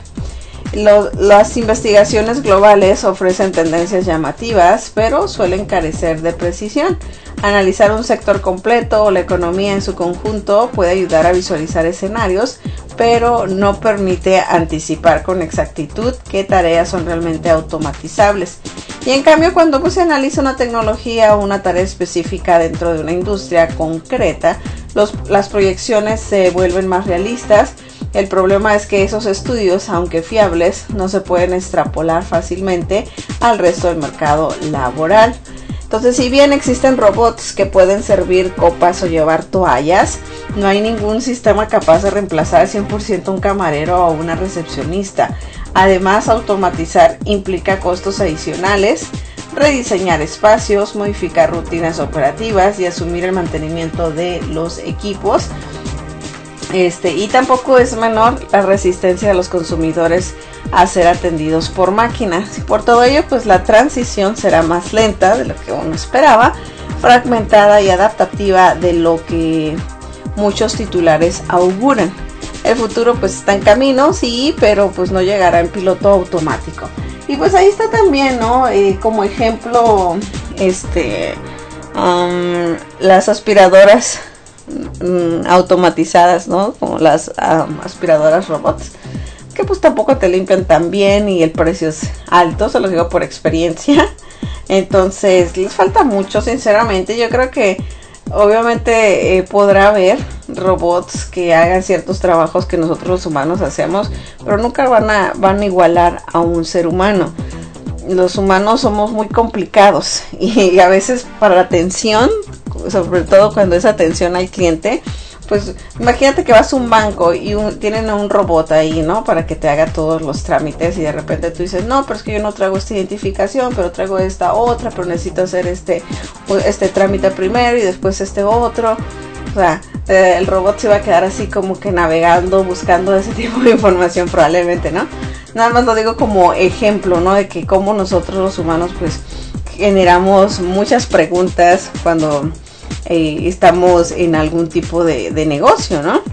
Lo, las investigaciones globales ofrecen tendencias llamativas, pero suelen carecer de precisión. Analizar un sector completo o la economía en su conjunto puede ayudar a visualizar escenarios, pero no permite anticipar con exactitud qué tareas son realmente automatizables. Y en cambio, cuando pues, se analiza una tecnología o una tarea específica dentro de una industria concreta, los, las proyecciones se vuelven más realistas El problema es que esos estudios, aunque fiables, no se pueden extrapolar fácilmente al resto del mercado laboral. Entonces, si bien existen robots que pueden servir copas o llevar toallas, no hay ningún sistema capaz de reemplazar cien por ciento a un camarero o una recepcionista. Además, automatizar implica costos adicionales, rediseñar espacios, modificar rutinas operativas y asumir el mantenimiento de los equipos. Este, y tampoco es menor la resistencia de los consumidores a ser atendidos por máquinas. Por todo ello, pues la transición será más lenta de lo que uno esperaba, fragmentada y adaptativa de lo que muchos titulares auguran. El futuro pues está en camino, sí, pero pues no llegará en piloto automático. Y pues ahí está también, ¿no? Eh, como ejemplo, este, um, las aspiradoras um, automatizadas, ¿no? Como las um, aspiradoras robots, que pues tampoco te limpian tan bien y el precio es alto, se los digo por experiencia. Entonces les falta mucho, sinceramente. Yo creo que obviamente eh, podrá haber robots que hagan ciertos trabajos que nosotros los humanos hacemos, pero nunca van a, van a igualar a un ser humano. Los humanos somos muy complicados y a veces para la atención, sobre todo cuando es atención al cliente, pues imagínate que vas a un banco y un, tienen un robot ahí, ¿no? Para que te haga todos los trámites y de repente tú dices, no, pero es que yo no traigo esta identificación, pero traigo esta otra, pero necesito hacer este, este trámite primero y después este otro. O sea, eh, el robot se va a quedar así como que navegando, buscando ese tipo de información probablemente, ¿no? Nada más lo digo como ejemplo, ¿no? De que como nosotros los humanos pues generamos muchas preguntas cuando Eh, estamos en algún tipo de, de negocio, ¿no?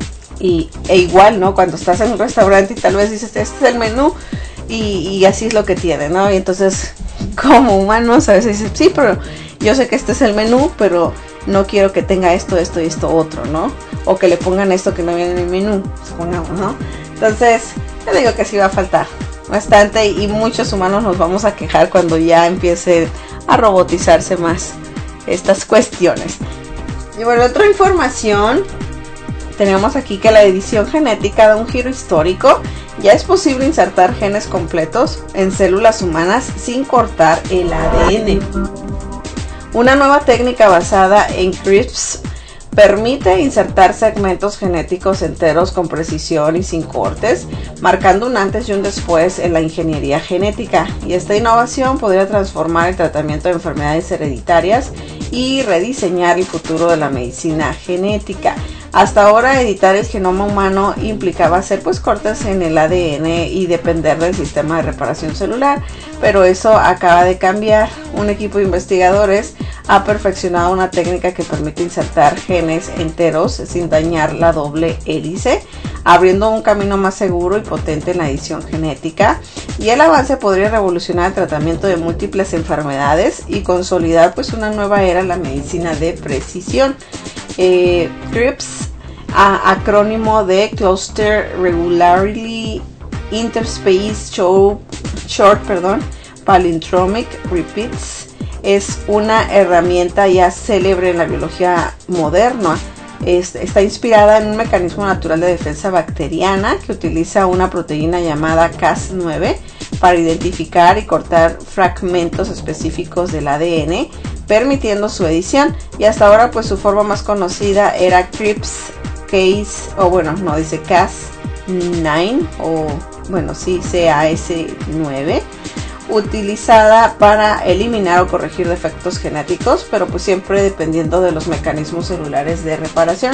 Y, e igual, ¿no? Cuando estás en un restaurante y tal vez dices, este es el menú y, y así es lo que tiene, ¿no? Y entonces, como humanos, a veces dices, sí, pero yo sé que este es el menú, pero no quiero que tenga esto, esto y esto otro, ¿no? O que le pongan esto que no viene en el menú, supongamos, ¿no? Entonces, yo digo que sí va a faltar bastante y muchos humanos nos vamos a quejar cuando ya empiece a robotizarse más estas cuestiones. Y bueno, otra información, tenemos aquí que la edición genética da un giro histórico. Ya es posible insertar genes completos en células humanas sin cortar el A D N. Una nueva técnica basada en CRISPR permite insertar segmentos genéticos enteros con precisión y sin cortes, marcando un antes y un después en la ingeniería genética. Y esta innovación podría transformar el tratamiento de enfermedades hereditarias y rediseñar el futuro de la medicina genética. Hasta ahora, editar el genoma humano implicaba hacer pues cortes en el A D N y depender del sistema de reparación celular, pero eso acaba de cambiar. Un equipo de investigadores ha perfeccionado una técnica que permite insertar genes enteros sin dañar la doble hélice, abriendo un camino más seguro y potente en la edición genética. Y el avance podría revolucionar el tratamiento de múltiples enfermedades y consolidar pues una nueva era en la medicina de precisión. Eh, CRISPR, a, acrónimo de Cluster Regularly Interspace Show, Short perdón, Palindromic Repeats, es una herramienta ya célebre en la biología moderna. Es, está inspirada en un mecanismo natural de defensa bacteriana que utiliza una proteína llamada Cas nueve para identificar y cortar fragmentos específicos del A D N, permitiendo su edición. Y hasta ahora pues su forma más conocida era CRISPR Cas, o bueno, no dice Cas nueve, o bueno, sí, C A S nueve, utilizada para eliminar o corregir defectos genéticos, pero pues siempre dependiendo de los mecanismos celulares de reparación.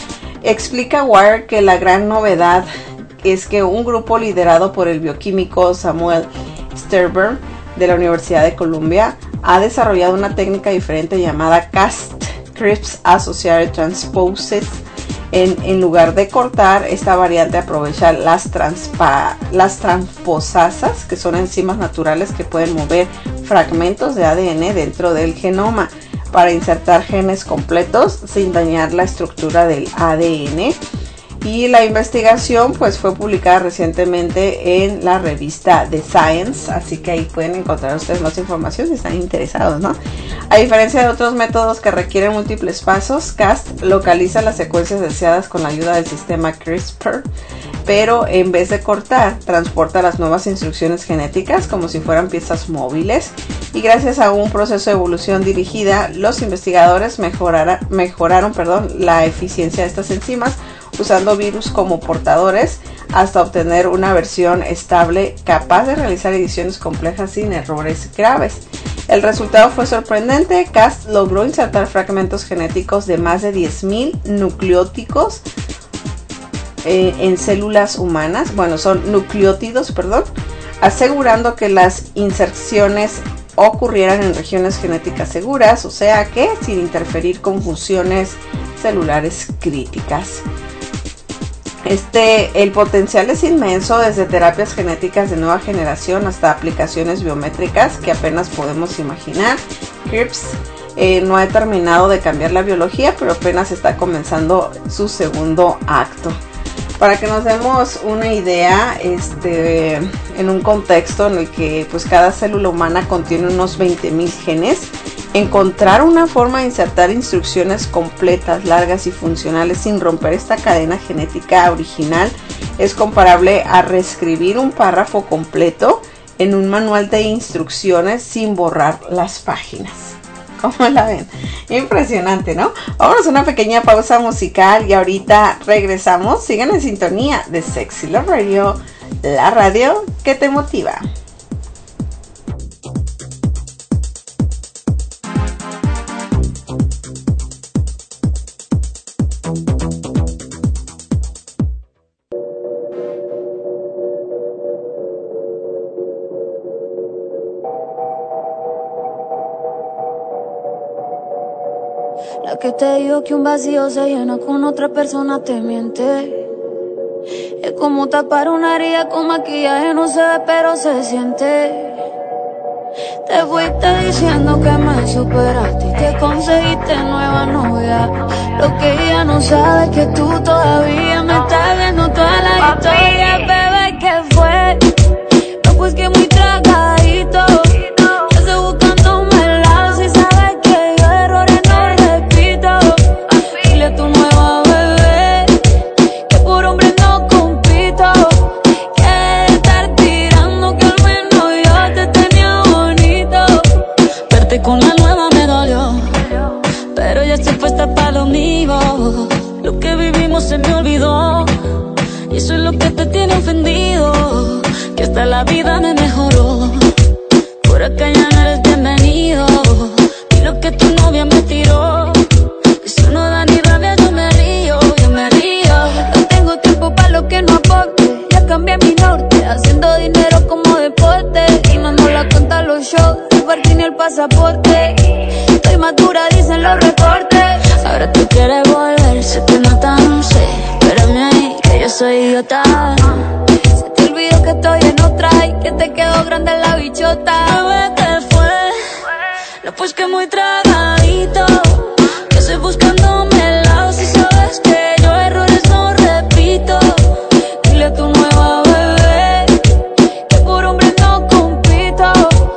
Explica Wired que la gran novedad es que un grupo liderado por el bioquímico Samuel Sternberg de la Universidad de Columbia ha desarrollado una técnica diferente llamada Cas CRISPR Associated Transposase. En, en lugar de cortar, esta variante aprovecha las, transpa, las transposasas, que son enzimas naturales que pueden mover fragmentos de A D N dentro del genoma para insertar genes completos sin dañar la estructura del A D N. Y la investigación pues fue publicada recientemente en la revista The Science, así que ahí pueden encontrar ustedes más información si están interesados, ¿no? A diferencia de otros métodos que requieren múltiples pasos, Cas localiza las secuencias deseadas con la ayuda del sistema CRISPR, pero en vez de cortar, transporta las nuevas instrucciones genéticas como si fueran piezas móviles, y gracias a un proceso de evolución dirigida, los investigadores mejorara, mejoraron perdón, la eficiencia de estas enzimas usando virus como portadores hasta obtener una versión estable capaz de realizar ediciones complejas sin errores graves. El resultado fue sorprendente. Cas logró insertar fragmentos genéticos de más de diez mil nucleóticos eh, en células humanas, bueno, son nucleótidos, perdón, asegurando que las inserciones ocurrieran en regiones genéticas seguras, o sea que sin interferir con funciones celulares críticas. Este, el potencial es inmenso, desde terapias genéticas de nueva generación hasta aplicaciones biométricas que apenas podemos imaginar. CRISPR eh, no ha terminado de cambiar la biología, pero apenas está comenzando su segundo acto. Para que nos demos una idea, este, en un contexto en el que pues, cada célula humana contiene unos veinte mil genes, encontrar una forma de insertar instrucciones completas, largas y funcionales sin romper esta cadena genética original es comparable a reescribir un párrafo completo en un manual de instrucciones sin borrar las páginas. ¿Cómo la ven? Impresionante, ¿no? Vámonos a una pequeña pausa musical y ahorita regresamos. Sigan en sintonía de Sexy Love Radio, la radio que te motiva. La que te digo que un vacío se llena con otra persona te miente. Es como tapar una herida con maquillaje, no se ve pero se siente. Te fuiste diciendo que me superaste y que conseguiste nueva novia. Lo que ella no sabe es que tú todavía me estás viendo toda la historia. Bebé, ¿qué fue? No, pues que muy tragadito. Con la nueva me dolió, pero ya estoy puesta para lo mío. Lo que vivimos se me olvidó, y eso es lo que te tiene ofendido, que hasta la vida me mejoró. Por acá ya no eres bienvenido, y lo que tu novia me tiró, eso no da ni rabia, yo me río, yo me río. No tengo tiempo para lo que no aporte, ya cambié mi norte, haciendo dinero como deporte, y no nos la cuenta los shows. Ni el pasaporte, estoy madura, dicen los reportes. Ahora tú quieres volver, se te nota, no sé, espérame ahí, que yo soy idiota. Se te olvidó que estoy en otra y que te quedó grande la bichota. Bebé, ¿qué fue? No, pues que muy tragadito, que estoy buscándome el lado. Si sabes que yo errores no repito, dile a tu nueva bebé que por hombre no compito.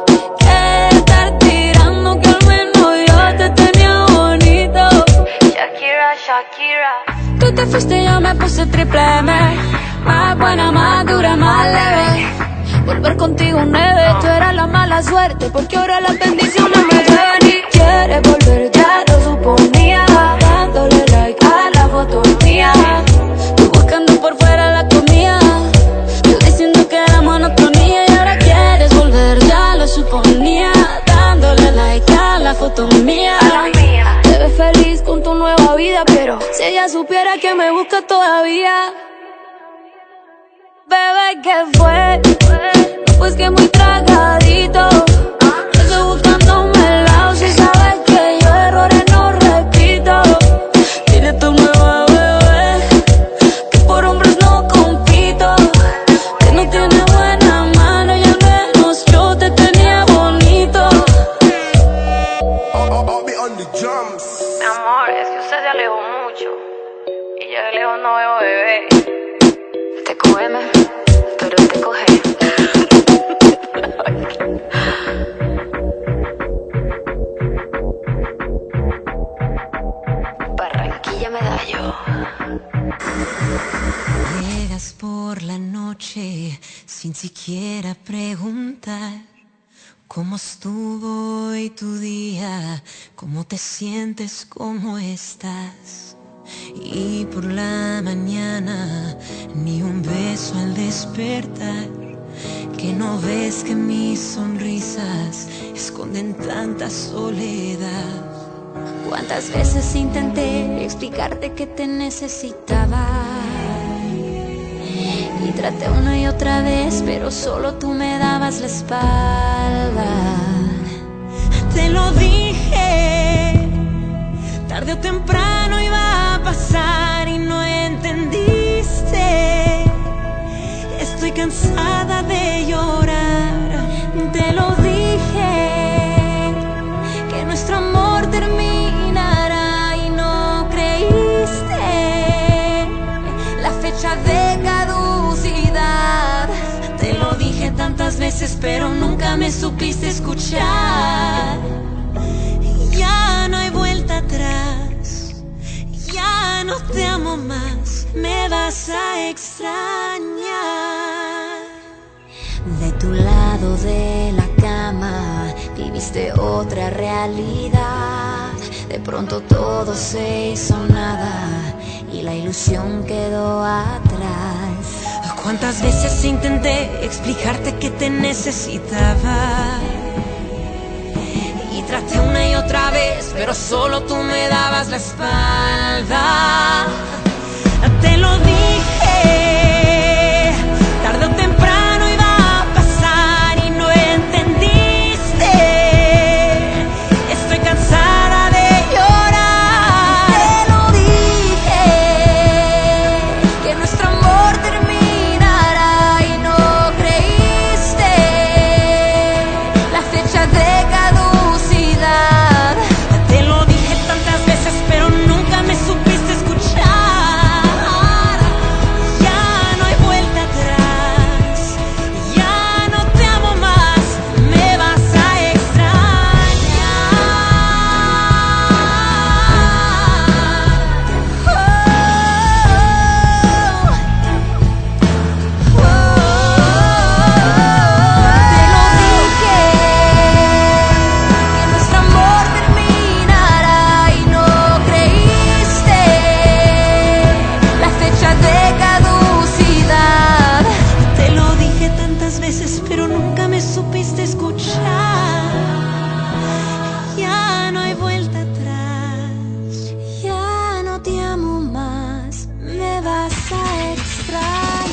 Shakira. Tú te fuiste y yo me puse triple M, más buena, más dura, más leve. Volver contigo nueve, tú eras la mala suerte, porque ahora las bendiciones me llevan. Y quieres volver, ya lo suponía, dándole like a la foto mía. Tú buscando por fuera la comida, tú diciendo que era monotonía. Y ahora quieres volver, ya lo suponía, dándole like a la foto mía. Te ves feliz con tu nueva vida, pero si ella supiera que me busca todavía. Bebé, ¿qué fue? No, pues que muy tragadito, estoy buscándome el lado. Si sabes que yo errores no repito, dile a tu nueva bebé que por hombres no compito, que no tiene buena mano y al menos yo te tenía bonito. I'll be on the drums. Mi amor, es que usted se alejó mucho y yo de lejos no veo bebé. Te cógeme, pero te coge. Barranquilla Medallo. Llegas por la noche sin siquiera preguntar cómo estuvo hoy tu día, cómo te sientes, cómo estás. Y por la mañana ni un beso al despertar, que no ves que mis sonrisas esconden tanta soledad. ¿Cuántas veces intenté explicarte que te necesitaba? Y traté una y otra vez, pero solo tú me dabas la espalda. Te lo dije, tarde o temprano iba a pasar y no entendiste. Estoy cansada de llorar. Te lo dije, que nuestro amor terminará y no creíste. La fecha de caducidad. Te lo dije tantas veces, pero nunca me supiste escuchar. Ya no hay vuelta atrás, ya no te amo más, me vas a extrañar. De tu lado de la cama viviste otra realidad. De pronto todo se hizo nada y la ilusión quedó atrás. ¿Cuántas veces intenté explicarte que te necesitaba? Y traté una y otra vez, pero solo tú me dabas la espalda. Te lo dije, tarde o temprano iba a pasar y no entendiste. Estoy cansada de llorar. Te lo dije, que nuestro amor terminará y no creíste. La fecha de caducidad. Te lo dije tantas veces, pero nunca me supiste escuchar. Ya no hay vuelta atrás, ya no te amo más, me vas a Nuestro amor terminará y no creíste. La fecha de caducidad. Te lo dije tantas veces, pero nunca me supiste escuchar. Ya no hay vuelta atrás, Ya no te amo más, me vas a extrañar.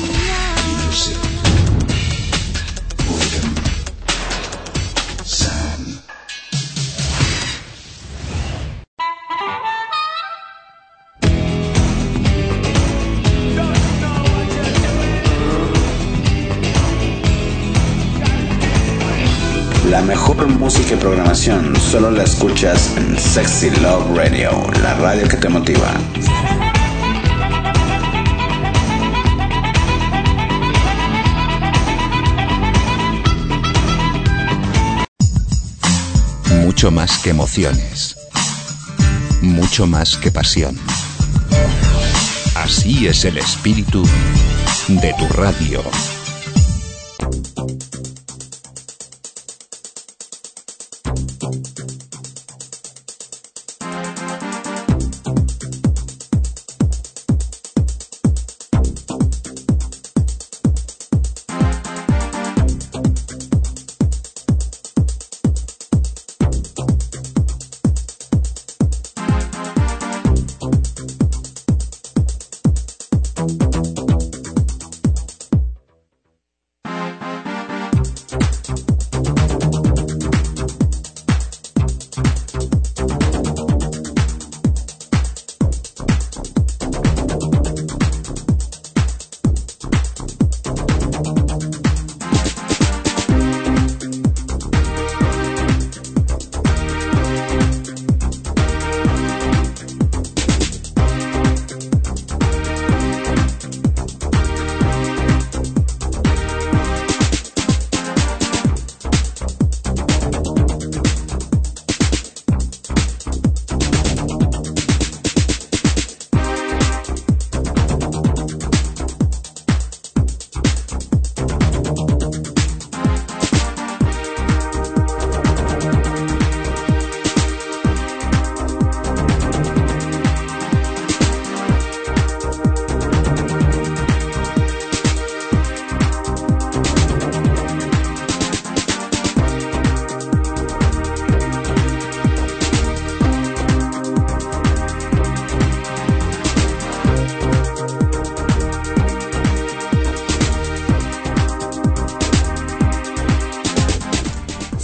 La mejor música y programación solo la escuchas en Sexy Love Radio, la radio que te motiva. Mucho más que emociones. Mucho más que pasión. Así es el espíritu de tu radio.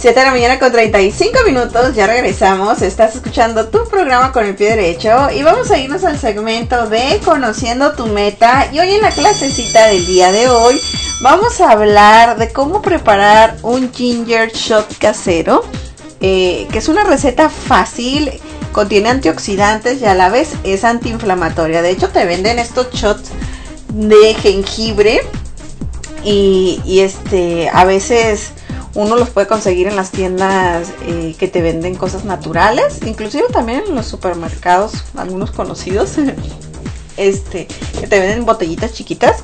siete de la mañana con treinta y cinco minutos, ya regresamos. Estás escuchando tu programa con el pie derecho y vamos a irnos al segmento de Conociendo tu Meta. Y hoy en la clasecita del día de hoy vamos a hablar de cómo preparar un ginger shot casero, eh, que es una receta fácil, contiene antioxidantes y a la vez es antiinflamatoria. De hecho, te venden estos shots de jengibre y, y este a veces uno los puede conseguir en las tiendas eh, que te venden cosas naturales, inclusive también en los supermercados, algunos conocidos, este, que te venden botellitas chiquitas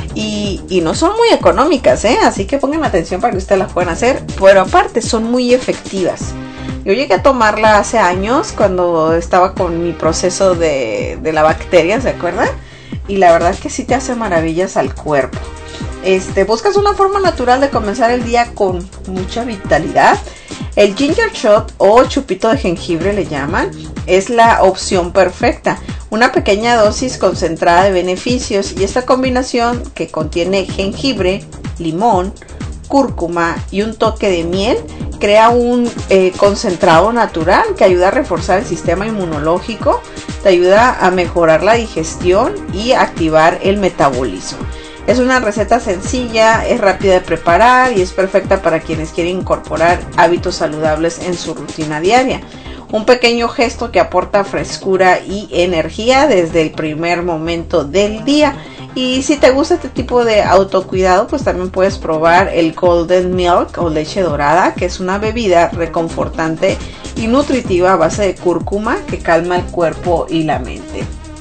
y, y no son muy económicas, ¿eh? Así que pongan atención para que ustedes las puedan hacer, pero aparte son muy efectivas. Yo llegué a tomarla hace años cuando estaba con mi proceso de, de la bacteria, ¿se acuerdan? Y la verdad es que sí te hace maravillas al cuerpo. Este, buscas una forma natural de comenzar el día con mucha vitalidad. El ginger shot o chupito de jengibre le llaman, es la opción perfecta. Una pequeña dosis concentrada de beneficios y esta combinación que contiene jengibre, limón, cúrcuma y un toque de miel crea un eh, concentrado natural que ayuda a reforzar el sistema inmunológico, te ayuda a mejorar la digestión y activar el metabolismo. Es una receta sencilla, es rápida de preparar y es perfecta para quienes quieren incorporar hábitos saludables en su rutina diaria. Un pequeño gesto que aporta frescura y energía desde el primer momento del día. Y si te gusta este tipo de autocuidado, pues también puedes probar el Golden Milk o leche dorada, que es una bebida reconfortante y nutritiva a base de cúrcuma que calma el cuerpo y la mente.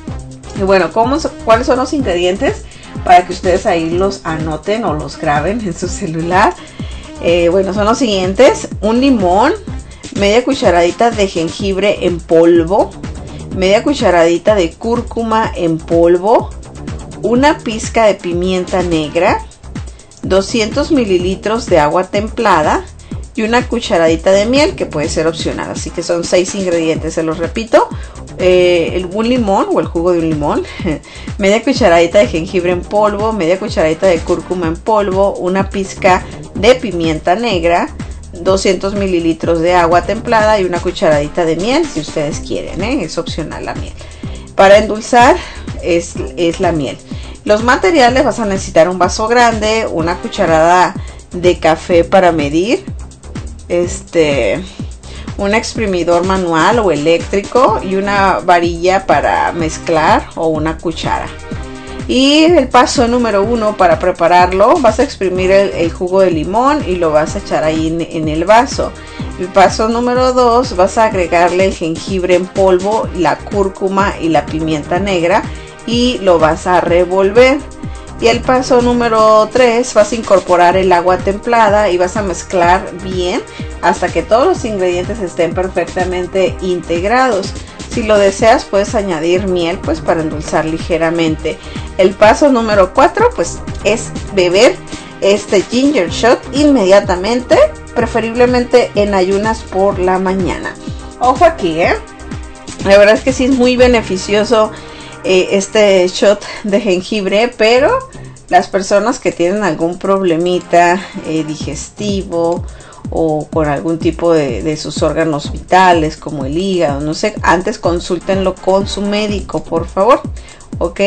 Y bueno, ¿cómo, ¿cuáles son los ingredientes? Para que ustedes ahí los anoten o los graben en su celular. Eh, bueno, son los siguientes: un limón, media cucharadita de jengibre en polvo, media cucharadita de cúrcuma en polvo, una pizca de pimienta negra, doscientos mililitros de agua templada y una cucharadita de miel, que puede ser opcional. Así que son seis ingredientes, se los repito. Eh, el, un limón o el jugo de un limón, media cucharadita de jengibre en polvo, media cucharadita de cúrcuma en polvo, una pizca de pimienta negra, doscientos mililitros de agua templada y una cucharadita de miel si ustedes quieren, ¿eh? Es opcional la miel. Para endulzar es, es la miel. Los materiales: vas a necesitar un vaso grande, una cucharada de café para medir, este... un exprimidor manual o eléctrico y una varilla para mezclar o una cuchara. Y el paso número uno para prepararlo: vas a exprimir el, el jugo de limón y lo vas a echar ahí en, en el vaso. El paso número dos: vas a agregarle el jengibre en polvo, la cúrcuma y la pimienta negra y lo vas a revolver. Y el paso número tres: vas a incorporar el agua templada y vas a mezclar bien hasta que todos los ingredientes estén perfectamente integrados. Si lo deseas, puedes añadir miel pues para endulzar ligeramente. El paso número cuatro pues es beber este ginger shot inmediatamente, preferiblemente en ayunas por la mañana. Ojo aquí, ¿eh? La verdad es que sí es muy beneficioso eh, este shot de jengibre, pero las personas que tienen algún problemita eh, digestivo o con algún tipo de, de sus órganos vitales como el hígado, no sé, antes consúltenlo con su médico, por favor, ok.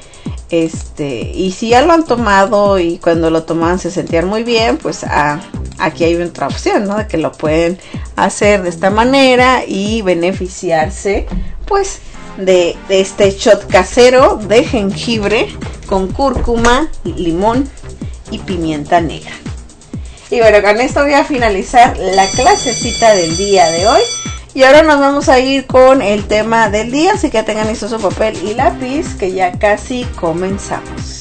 Este, y si ya lo han tomado y cuando lo tomaban se sentían muy bien, pues a, aquí hay otra opción, ¿no? De que lo pueden hacer de esta manera y beneficiarse pues de, de este shot casero de jengibre con cúrcuma, limón y pimienta negra. Y bueno, con esto voy a finalizar la clasecita del día de hoy. Y ahora nos vamos a ir con el tema del día, así que tengan listo su papel y lápiz, que ya casi comenzamos.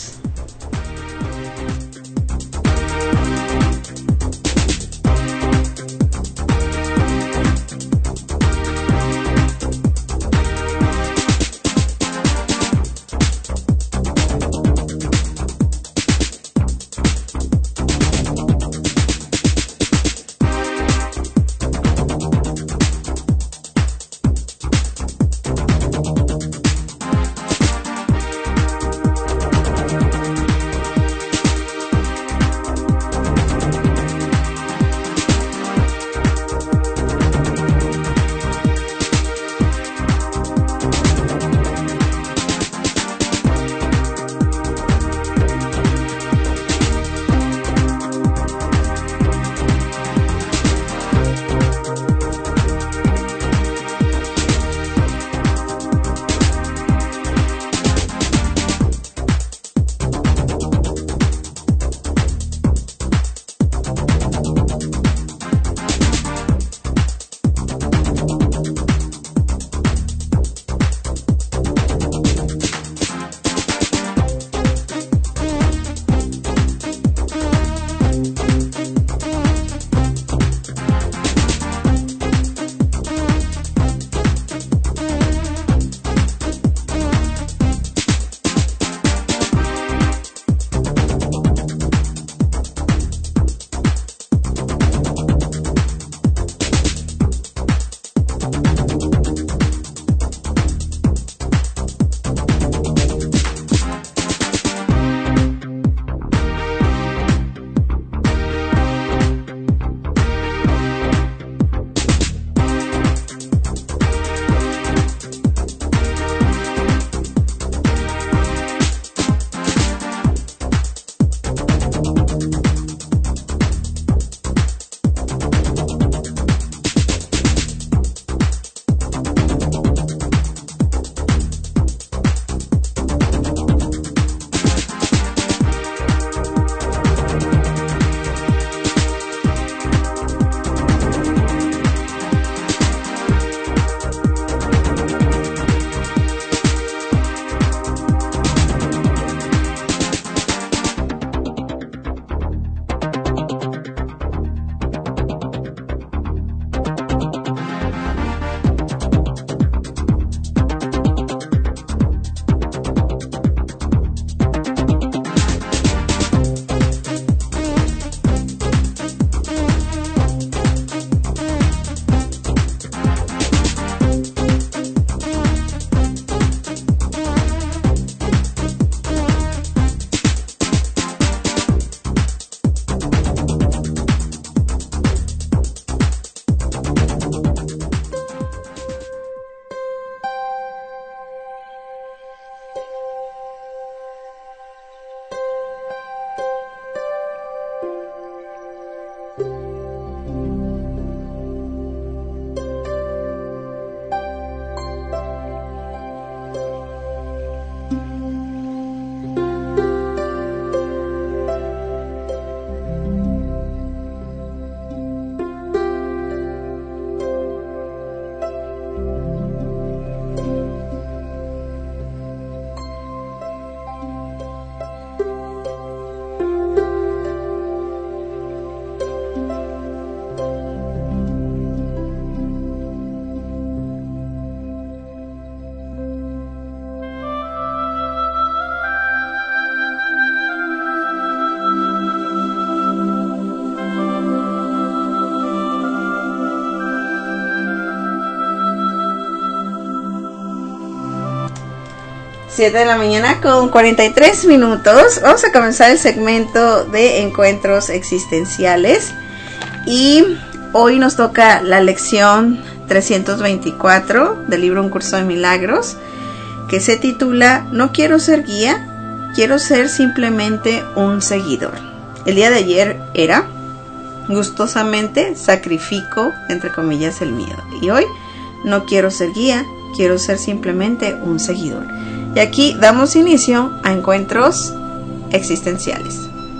siete de la mañana con cuarenta y tres minutos. Vamos a comenzar el segmento de encuentros existenciales. Y hoy nos toca la lección trescientos veinticuatro del libro Un Curso de Milagros, que se titula No quiero ser guía, quiero ser simplemente un seguidor. El día de ayer era gustosamente sacrifico, entre comillas, el miedo. Y hoy no quiero ser guía, quiero ser simplemente un seguidor. Y aquí damos inicio a encuentros existenciales.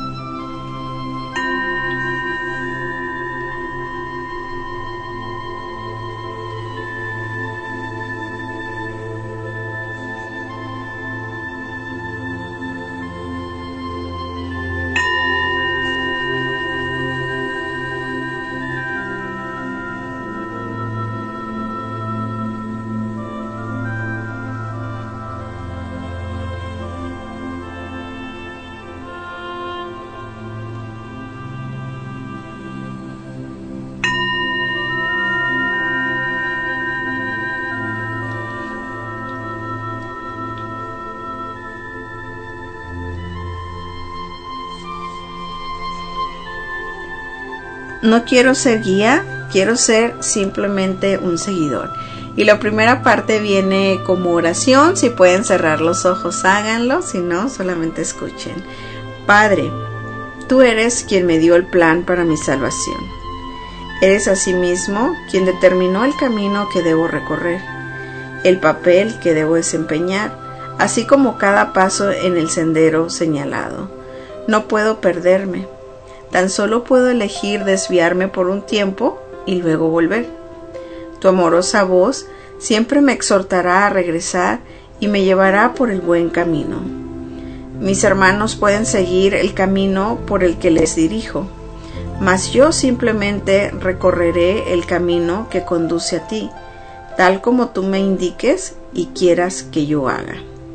No quiero ser guía, quiero ser simplemente un seguidor. Y la primera parte viene como oración. Si pueden cerrar los ojos, háganlo. Si no, solamente escuchen. Padre, tú eres quien me dio el plan para mi salvación. Eres asimismo quien determinó el camino que debo recorrer, el papel que debo desempeñar, así como cada paso en el sendero señalado. No puedo perderme. Tan solo puedo elegir desviarme por un tiempo y luego volver. Tu amorosa voz siempre me exhortará a regresar y me llevará por el buen camino. Mis hermanos pueden seguir el camino por el que les dirijo, mas yo simplemente recorreré el camino que conduce a ti, tal como tú me indiques y quieras que yo haga.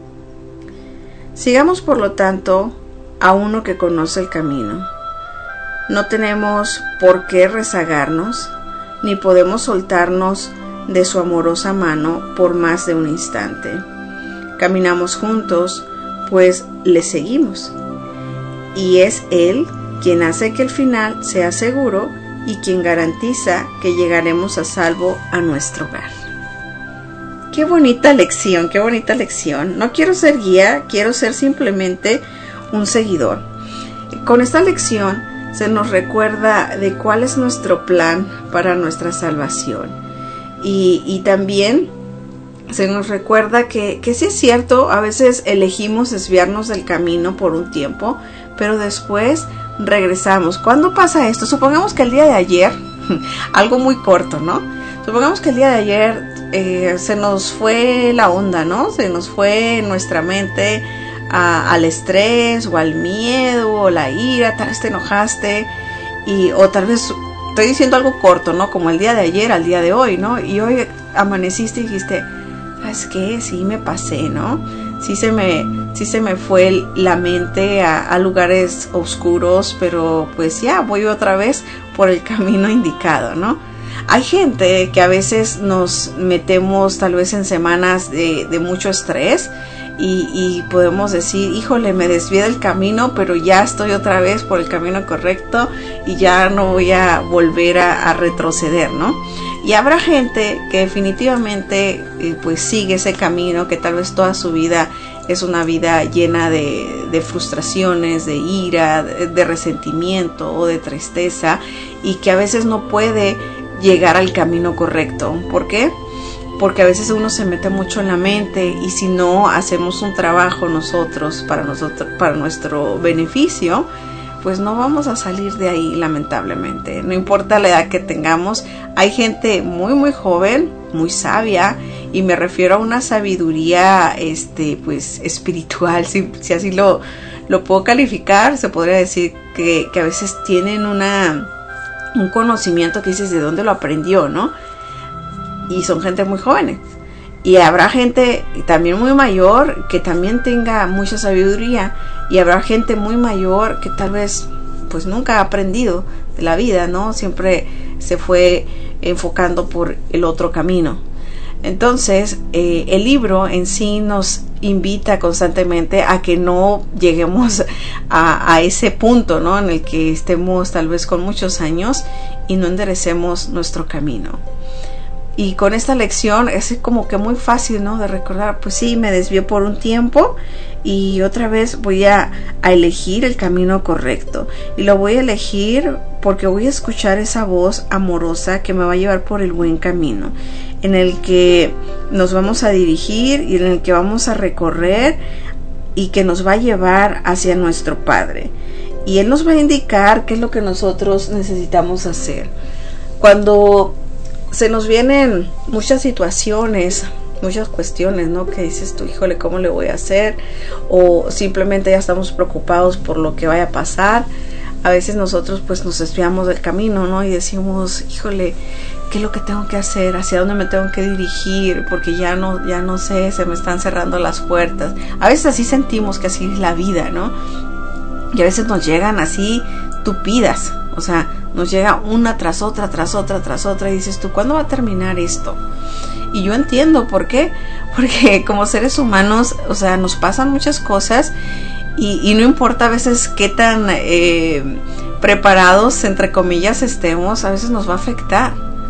Sigamos, por lo tanto, a uno que conoce el camino. No tenemos por qué rezagarnos, ni podemos soltarnos de su amorosa mano por más de un instante. Caminamos juntos, pues le seguimos. Y es Él quien hace que el final sea seguro y quien garantiza que llegaremos a salvo a nuestro hogar. Qué bonita lección, qué bonita lección. No quiero ser guía, quiero ser simplemente un seguidor. Con esta lección se nos recuerda de cuál es nuestro plan para nuestra salvación. Y, y también se nos recuerda que, que sí es cierto, a veces elegimos desviarnos del camino por un tiempo, pero después regresamos. ¿Cuándo pasa esto? Supongamos que el día de ayer, algo muy corto, ¿no? Supongamos que el día de ayer eh, se nos fue la onda, ¿no? Se nos fue nuestra mente A, al estrés o al miedo o la ira, tal vez te enojaste y o tal vez estoy diciendo algo corto, ¿no? Como el día de ayer al día de hoy, ¿no? Y hoy amaneciste y dijiste, ¿sabes qué? Sí me pasé, ¿no? Sí se me, sí se me fue la mente a, a lugares oscuros, pero pues ya voy otra vez por el camino indicado, ¿no? Hay gente que a veces nos metemos tal vez en semanas de, de mucho estrés y, y podemos decir, híjole, me desvié del camino, pero ya estoy otra vez por el camino correcto y ya no voy a volver a, a retroceder, ¿no? Y habrá gente que definitivamente eh, pues sigue ese camino, que tal vez toda su vida es una vida llena de, de frustraciones, de ira, de, de resentimiento o de tristeza, y que a veces no puede llegar al camino correcto. ¿Por qué? Porque a veces uno se mete mucho en la mente, y si no hacemos un trabajo nosotros para nosotros, para nuestro beneficio, pues no vamos a salir de ahí, lamentablemente. No importa la edad que tengamos, hay gente muy muy joven, muy sabia, y me refiero a una sabiduría este pues espiritual, si, si así lo, lo puedo calificar. Se podría decir que, que a veces tienen una un conocimiento que dices, ¿de dónde lo aprendió, no? Y son gente muy jóvenes. Y habrá gente también muy mayor que también tenga mucha sabiduría, y habrá gente muy mayor que tal vez pues nunca ha aprendido de la vida, ¿no? Siempre se fue enfocando por el otro camino. Entonces, eh, el libro en sí nos invita constantemente a que no lleguemos a, a ese punto, ¿no? En el que estemos tal vez con muchos años y no enderecemos nuestro camino. Y con esta lección es como que muy fácil, ¿no? De recordar, pues sí, me desvié por un tiempo y otra vez voy a, a elegir el camino correcto. Y lo voy a elegir porque voy a escuchar esa voz amorosa que me va a llevar por el buen camino, en el que nos vamos a dirigir y en el que vamos a recorrer y que nos va a llevar hacia nuestro Padre. Y Él nos va a indicar qué es lo que nosotros necesitamos hacer. Cuando se nos vienen muchas situaciones, muchas cuestiones, ¿no? Que dices tú, híjole, ¿cómo le voy a hacer? O simplemente ya estamos preocupados por lo que vaya a pasar. A veces nosotros pues nos desviamos del camino, ¿no? Y decimos, híjole, ¿qué es lo que tengo que hacer? ¿Hacia dónde me tengo que dirigir? Porque ya no, ya no sé, se me están cerrando las puertas. A veces así sentimos que así es la vida, ¿no? Y a veces nos llegan así tupidas, o sea, nos llega una tras otra, tras otra, tras otra, y dices tú, ¿cuándo va a terminar esto? Y yo entiendo por qué, porque como seres humanos, o sea, nos pasan muchas cosas y, y no importa a veces qué tan eh, preparados, entre comillas, estemos, a veces nos va a afectar.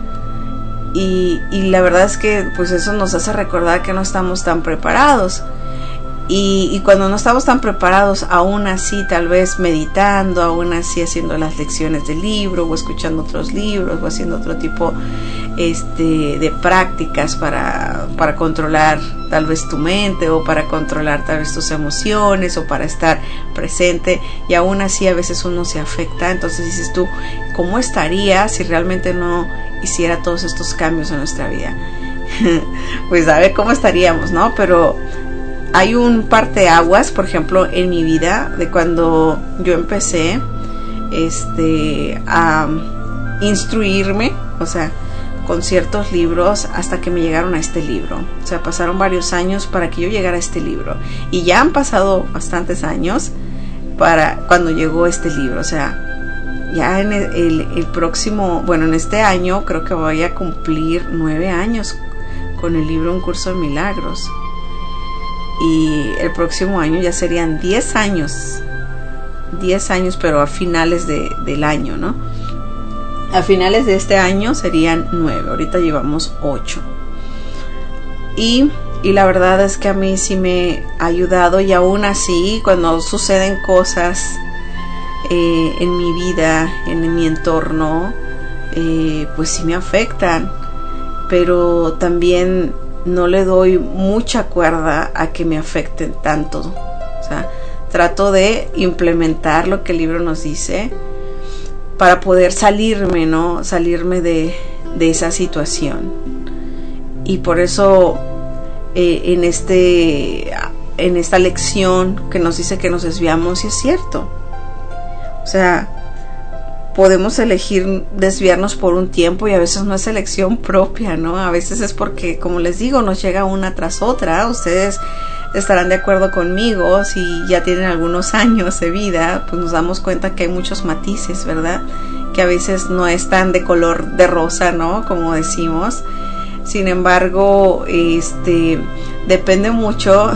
Y, y la verdad es que pues eso nos hace recordar que no estamos tan preparados. Y, y cuando no estamos tan preparados, aún así tal vez meditando, aún así haciendo las lecciones del libro o escuchando otros libros o haciendo otro tipo este, de prácticas para, para controlar tal vez tu mente o para controlar tal vez tus emociones o para estar presente, y aún así a veces uno se afecta. Entonces dices tú, ¿cómo estaría si realmente no hiciera todos estos cambios en nuestra vida? Pues a ver cómo estaríamos, ¿no? Pero hay un parteaguas, por ejemplo, en mi vida, de cuando yo empecé este, a instruirme, o sea, con ciertos libros, hasta que me llegaron a este libro. O sea, pasaron varios años para que yo llegara a este libro. Y ya han pasado bastantes años para cuando llegó este libro. O sea, ya en el, el, el próximo, bueno, en este año creo que voy a cumplir nueve años con el libro Un Curso de Milagros. Y el próximo año ya serían diez años, diez años, pero a finales de, del año, ¿no? A finales de este año serían nueve, ahorita llevamos ocho. Y, y la verdad es que a mí sí me ha ayudado, y aún así, cuando suceden cosas eh, en mi vida, en mi entorno, eh, pues sí me afectan, pero también no le doy mucha cuerda a que me afecten tanto. O sea, trato de implementar lo que el libro nos dice para poder salirme, ¿no? Salirme de, de esa situación. Y por eso eh, en este en esta lección que nos dice que nos desviamos, y es cierto. O sea, podemos elegir desviarnos por un tiempo y a veces no es elección propia, ¿no? A veces es porque, como les digo, nos llega una tras otra. Ustedes estarán de acuerdo conmigo, si ya tienen algunos años de vida, pues nos damos cuenta que hay muchos matices, ¿verdad? Que a veces no es tan de color de rosa, ¿no? Como decimos. Sin embargo, este depende mucho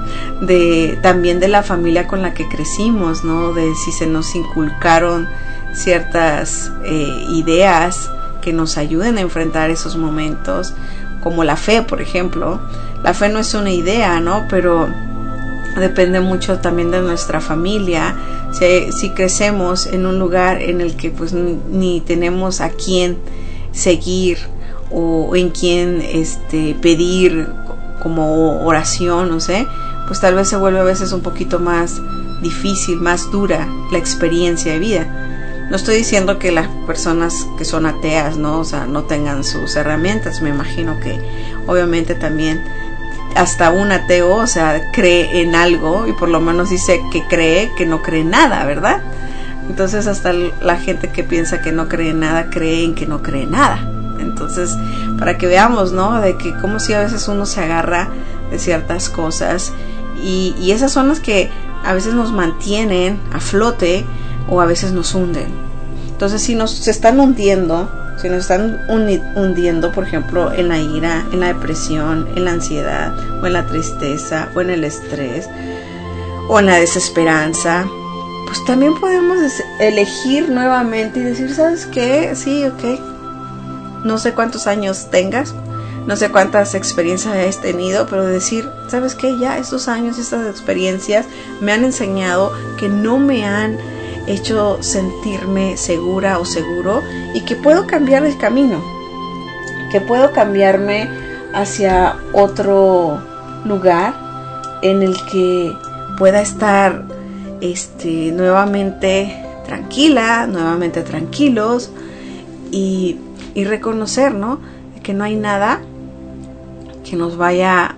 de también de la familia con la que crecimos, ¿no? De si se nos inculcaron ciertas eh, ideas que nos ayuden a enfrentar esos momentos, como la fe, por ejemplo. La fe no es una idea, ¿no? Pero depende mucho también de nuestra familia. Si, si crecemos en un lugar en el que pues ni, ni tenemos a quién seguir o en quién este, pedir como oración, no sé, pues tal vez se vuelve a veces un poquito más difícil, más dura la experiencia de vida. No estoy diciendo que las personas que son ateas, ¿no? O sea, no tengan sus herramientas. Me imagino que obviamente también hasta un ateo, o sea, cree en algo, y por lo menos dice que cree que no cree en nada, ¿verdad? Entonces hasta la gente que piensa que no cree en nada, cree en que no cree en nada. Entonces, para que veamos, ¿no? De que como si a veces uno se agarra de ciertas cosas, y, y esas son las que a veces nos mantienen a flote o a veces nos hunden. Entonces, si nos se están hundiendo si nos están hundiendo, por ejemplo, en la ira, en la depresión, en la ansiedad, o en la tristeza, o en el estrés, o en la desesperanza, pues también podemos elegir nuevamente y decir, ¿sabes qué? Sí, ok. No sé cuántos años tengas, no sé cuántas experiencias hayas tenido, pero decir, ¿sabes qué? Ya estos años, estas experiencias me han enseñado que no me han hecho sentirme segura o seguro y que puedo cambiar el camino, que puedo cambiarme hacia otro lugar en el que pueda estar este, nuevamente tranquila, nuevamente tranquilos y, y reconocer, ¿no? Que no hay nada que nos vaya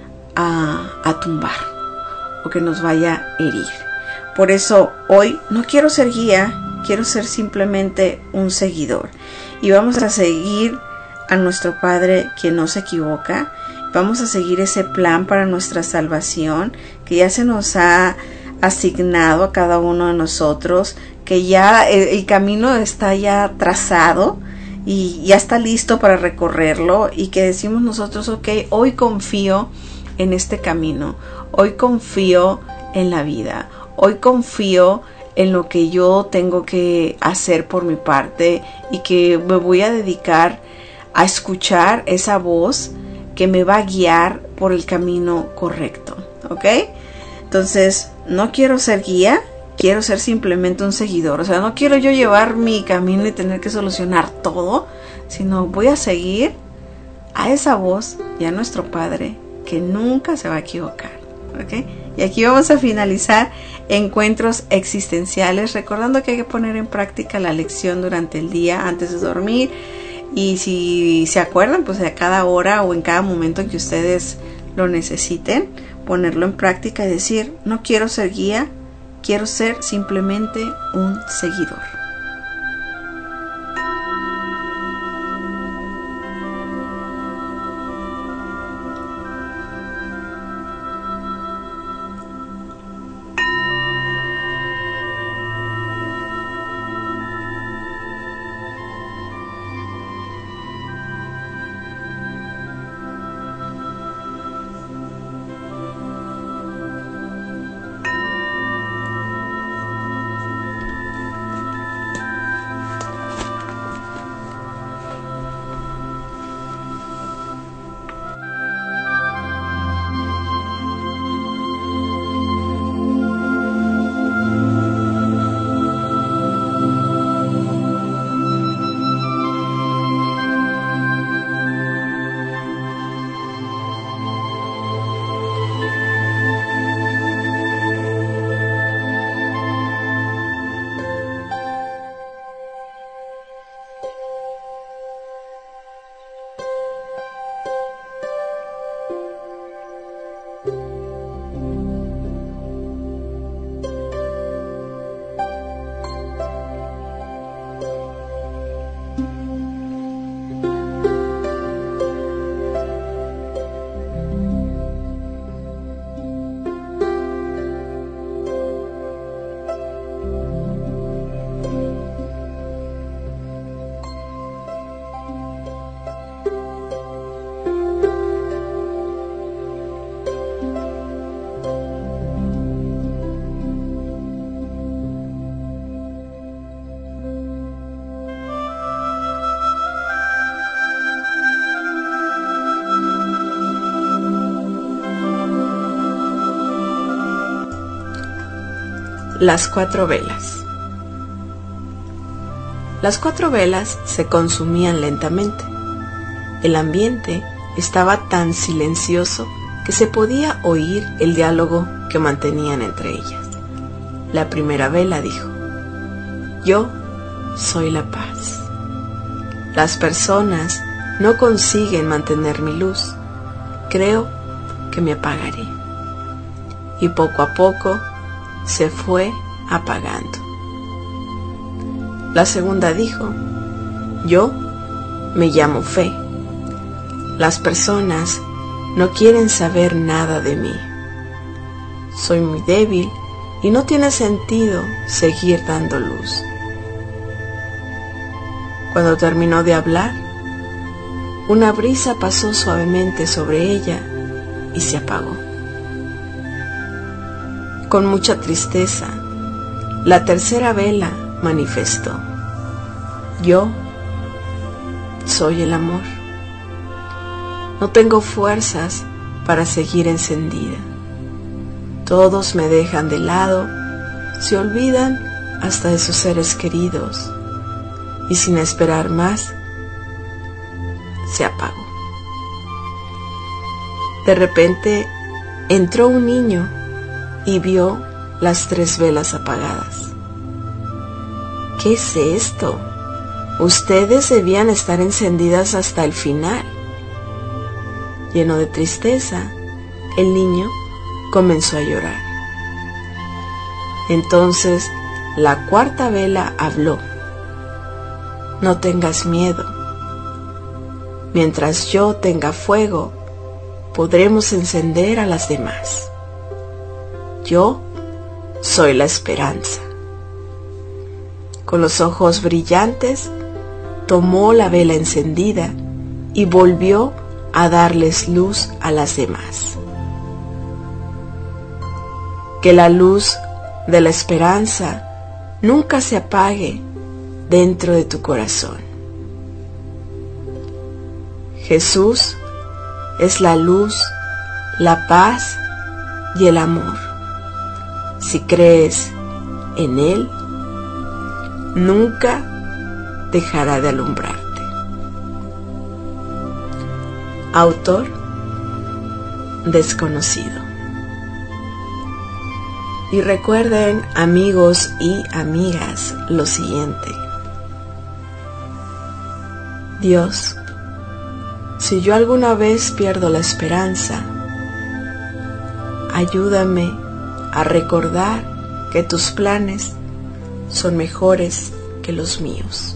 a, a tumbar o que nos vaya a herir. Por eso hoy no quiero ser guía, quiero ser simplemente un seguidor. Y vamos a seguir a nuestro Padre quien no se equivoca. Vamos a seguir ese plan para nuestra salvación que ya se nos ha asignado a cada uno de nosotros, que ya el, el camino está ya trazado y ya está listo para recorrerlo, y que decimos nosotros, ok, hoy confío en este camino, hoy confío en la vida, hoy confío en lo que yo tengo que hacer por mi parte y que me voy a dedicar a escuchar esa voz que me va a guiar por el camino correcto, ¿ok? Entonces, no quiero ser guía, quiero ser simplemente un seguidor. O sea, no quiero yo llevar mi camino y tener que solucionar todo, sino voy a seguir a esa voz y a nuestro Padre que nunca se va a equivocar, ¿ok? Y aquí vamos a finalizar encuentros existenciales, recordando que hay que poner en práctica la lección durante el día antes de dormir. Y si se acuerdan, pues a cada hora o en cada momento en que ustedes lo necesiten, ponerlo en práctica y decir, no quiero ser guía, quiero ser simplemente un seguidor. Las cuatro velas. Las cuatro velas se consumían lentamente. El ambiente estaba tan silencioso que se podía oír el diálogo que mantenían entre ellas. La primera vela dijo: yo soy la paz. Las personas no consiguen mantener mi luz. Creo que me apagaré. Y poco a poco se fue apagando. La segunda dijo: yo me llamo Fe. Las personas no quieren saber nada de mí. Soy muy débil y no tiene sentido seguir dando luz. Cuando terminó de hablar, una brisa pasó suavemente sobre ella y se apagó. Con mucha tristeza, la tercera vela manifestó: yo soy el amor. No tengo fuerzas para seguir encendida. Todos me dejan de lado, se olvidan hasta de sus seres queridos, y sin esperar más, se apagó. De repente entró un niño y vio las tres velas apagadas. ¿Qué es esto? Ustedes debían estar encendidas hasta el final. Lleno de tristeza, el niño comenzó a llorar. Entonces la cuarta vela habló: no tengas miedo. Mientras yo tenga fuego, podremos encender a las demás. Yo soy la esperanza. Con los ojos brillantes, tomó la vela encendida y volvió a darles luz a las demás. Que la luz de la esperanza nunca se apague dentro de tu corazón. Jesús es la luz, la paz y el amor. Si crees en Él, nunca dejará de alumbrarte. Autor desconocido. Y recuerden, amigos y amigas, lo siguiente: Dios, si yo alguna vez pierdo la esperanza, ayúdame a recordar que tus planes son mejores que los míos.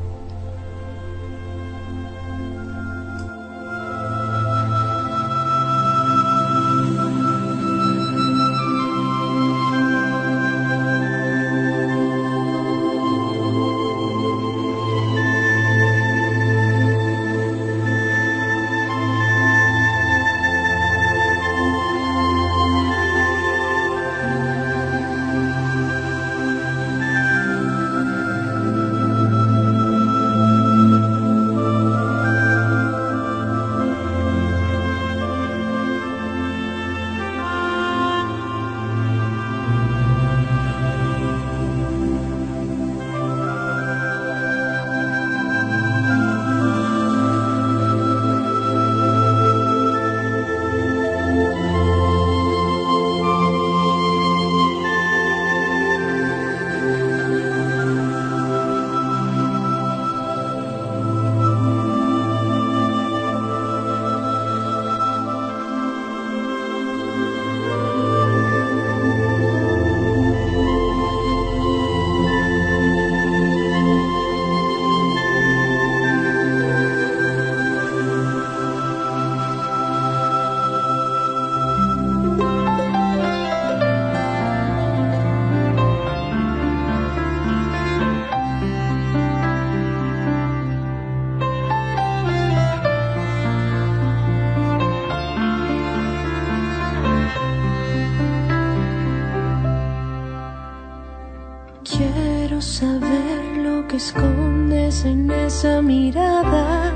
Quiero saber lo que escondes en esa mirada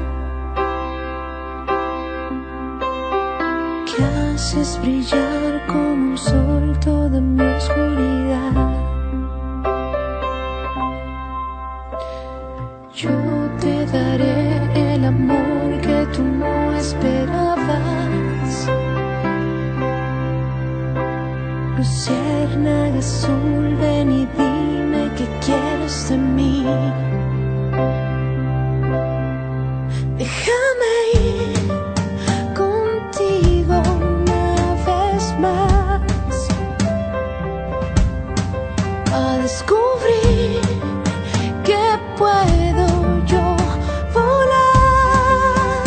que haces brillar como un sol toda mi oscuridad. Yo te daré el amor que tú no esperabas. Luciérnaga azul, ven y dime qué quieres de mí. Déjame ir contigo una vez más a descubrir que puedo yo volar.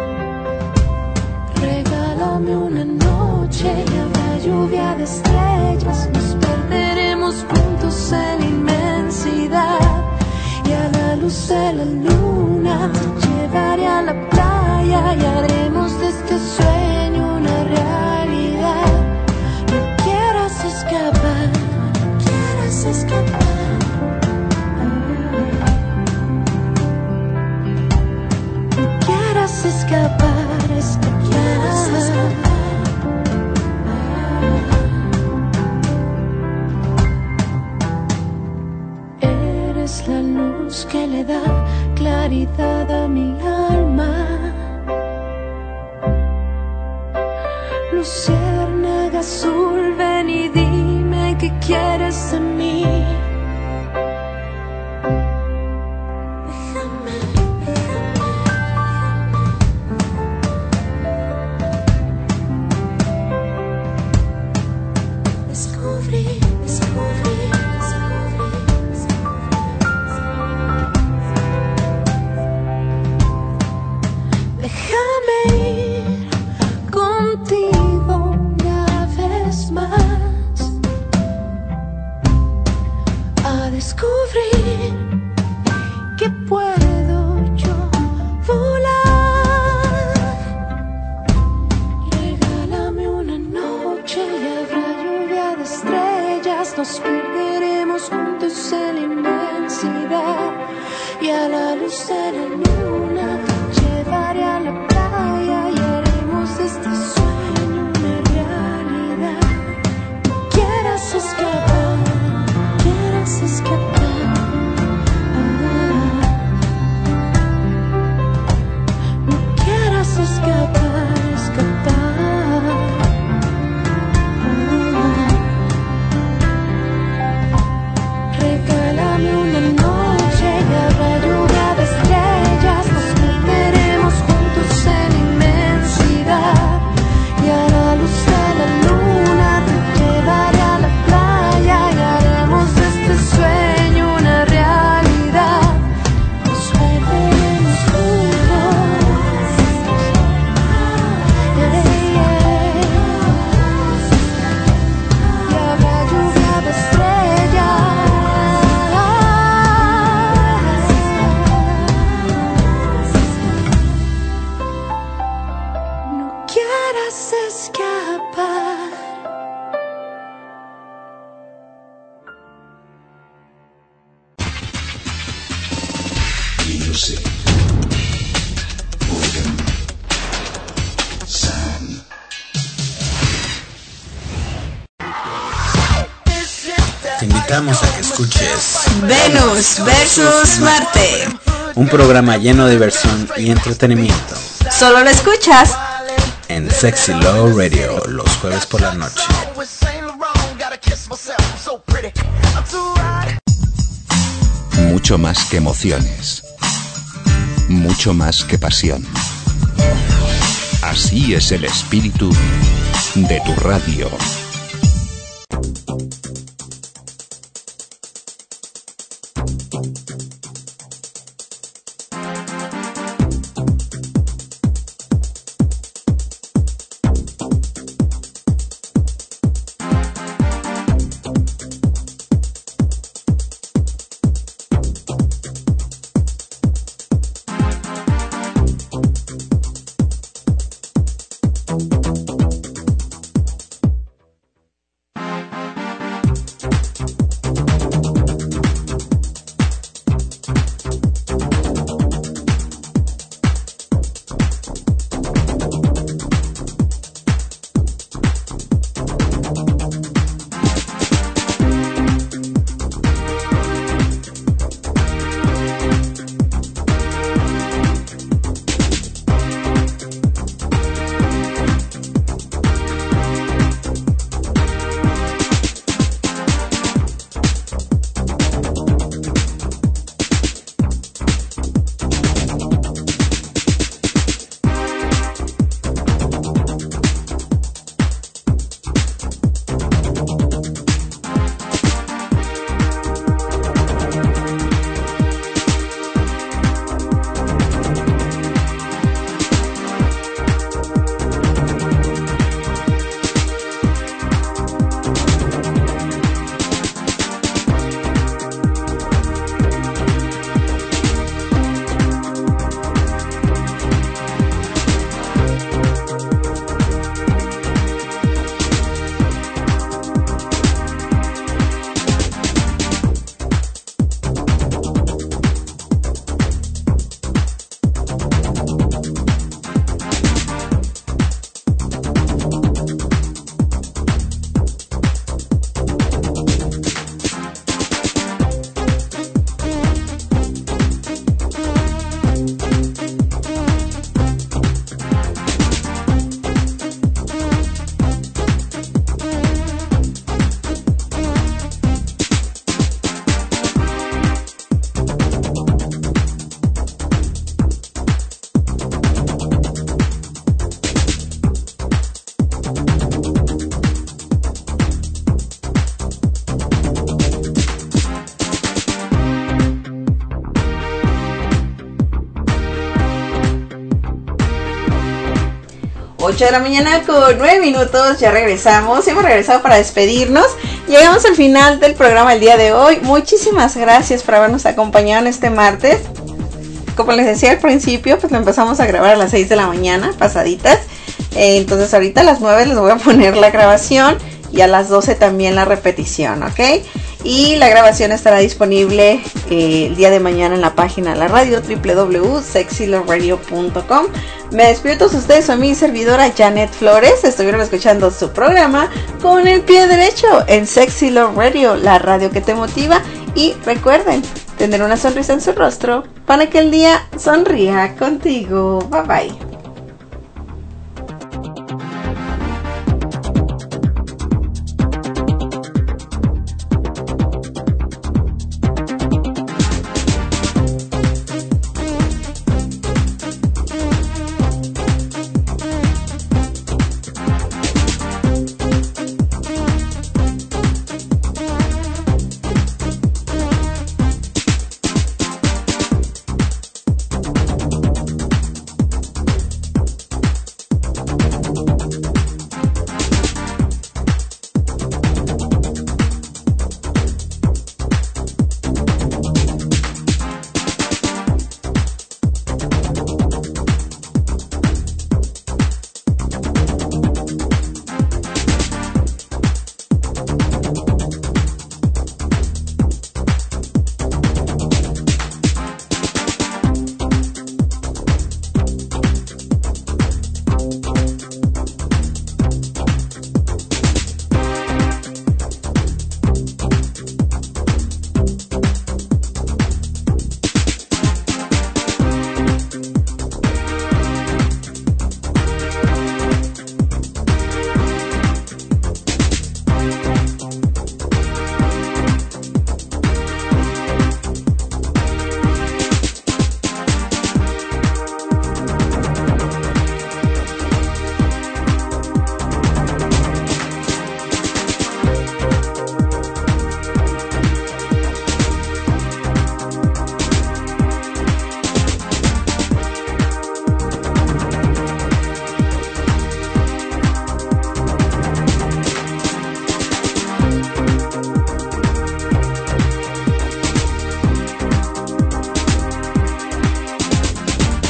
Regálame una noche y habrá lluvia de estrellas. Nos perderemos juntos en la inmensidad y a la luciérnaga azul, ven y dime qué quieres de mí. Nos perderemos juntos en la inmensidad y a la luz de la luna te llevaré a la playa y haremos de este sueño una realidad. Quieras escapar, quieras escapar, ah. No quieras escapar, escapar. Una noche y habrá lluvia de estrellas, nos perderemos juntos en la inmensidad y a la luz de la luna te llevaré a la playa y haremos de este sueño una realidad. Nos perderemos juntos, yeah, yeah. Y habrá lluvia de estrellas. Escapar. Music. Organ. Sound. Te invitamos a que escuches Venus versus Marte. Un programa lleno de diversión y entretenimiento. Solo lo escuchas en Sexy Love Radio los jueves por la noche. Mucho más que emociones. Mucho más que pasión. Así es el espíritu de tu radio. ocho de la mañana con nueve minutos, ya regresamos, hemos regresado para despedirnos. Llegamos al final del programa el día de hoy. Muchísimas gracias por habernos acompañado en este martes. Como les decía al principio, pues lo empezamos a grabar a las seis de la mañana, pasaditas. Eh, entonces ahorita a las nueve les voy a poner la grabación y a las doce también la repetición, ¿ok? Y la grabación estará disponible eh, el día de mañana en la página de la radio doble u doble u doble u punto sexy love radio punto com. Me despido de todos ustedes, soy mi servidora Janet Flores. Estuvieron escuchando su programa Con el Pie Derecho en Sexy Love Radio, la radio que te motiva. Y recuerden, tener una sonrisa en su rostro para que el día sonría contigo. Bye bye.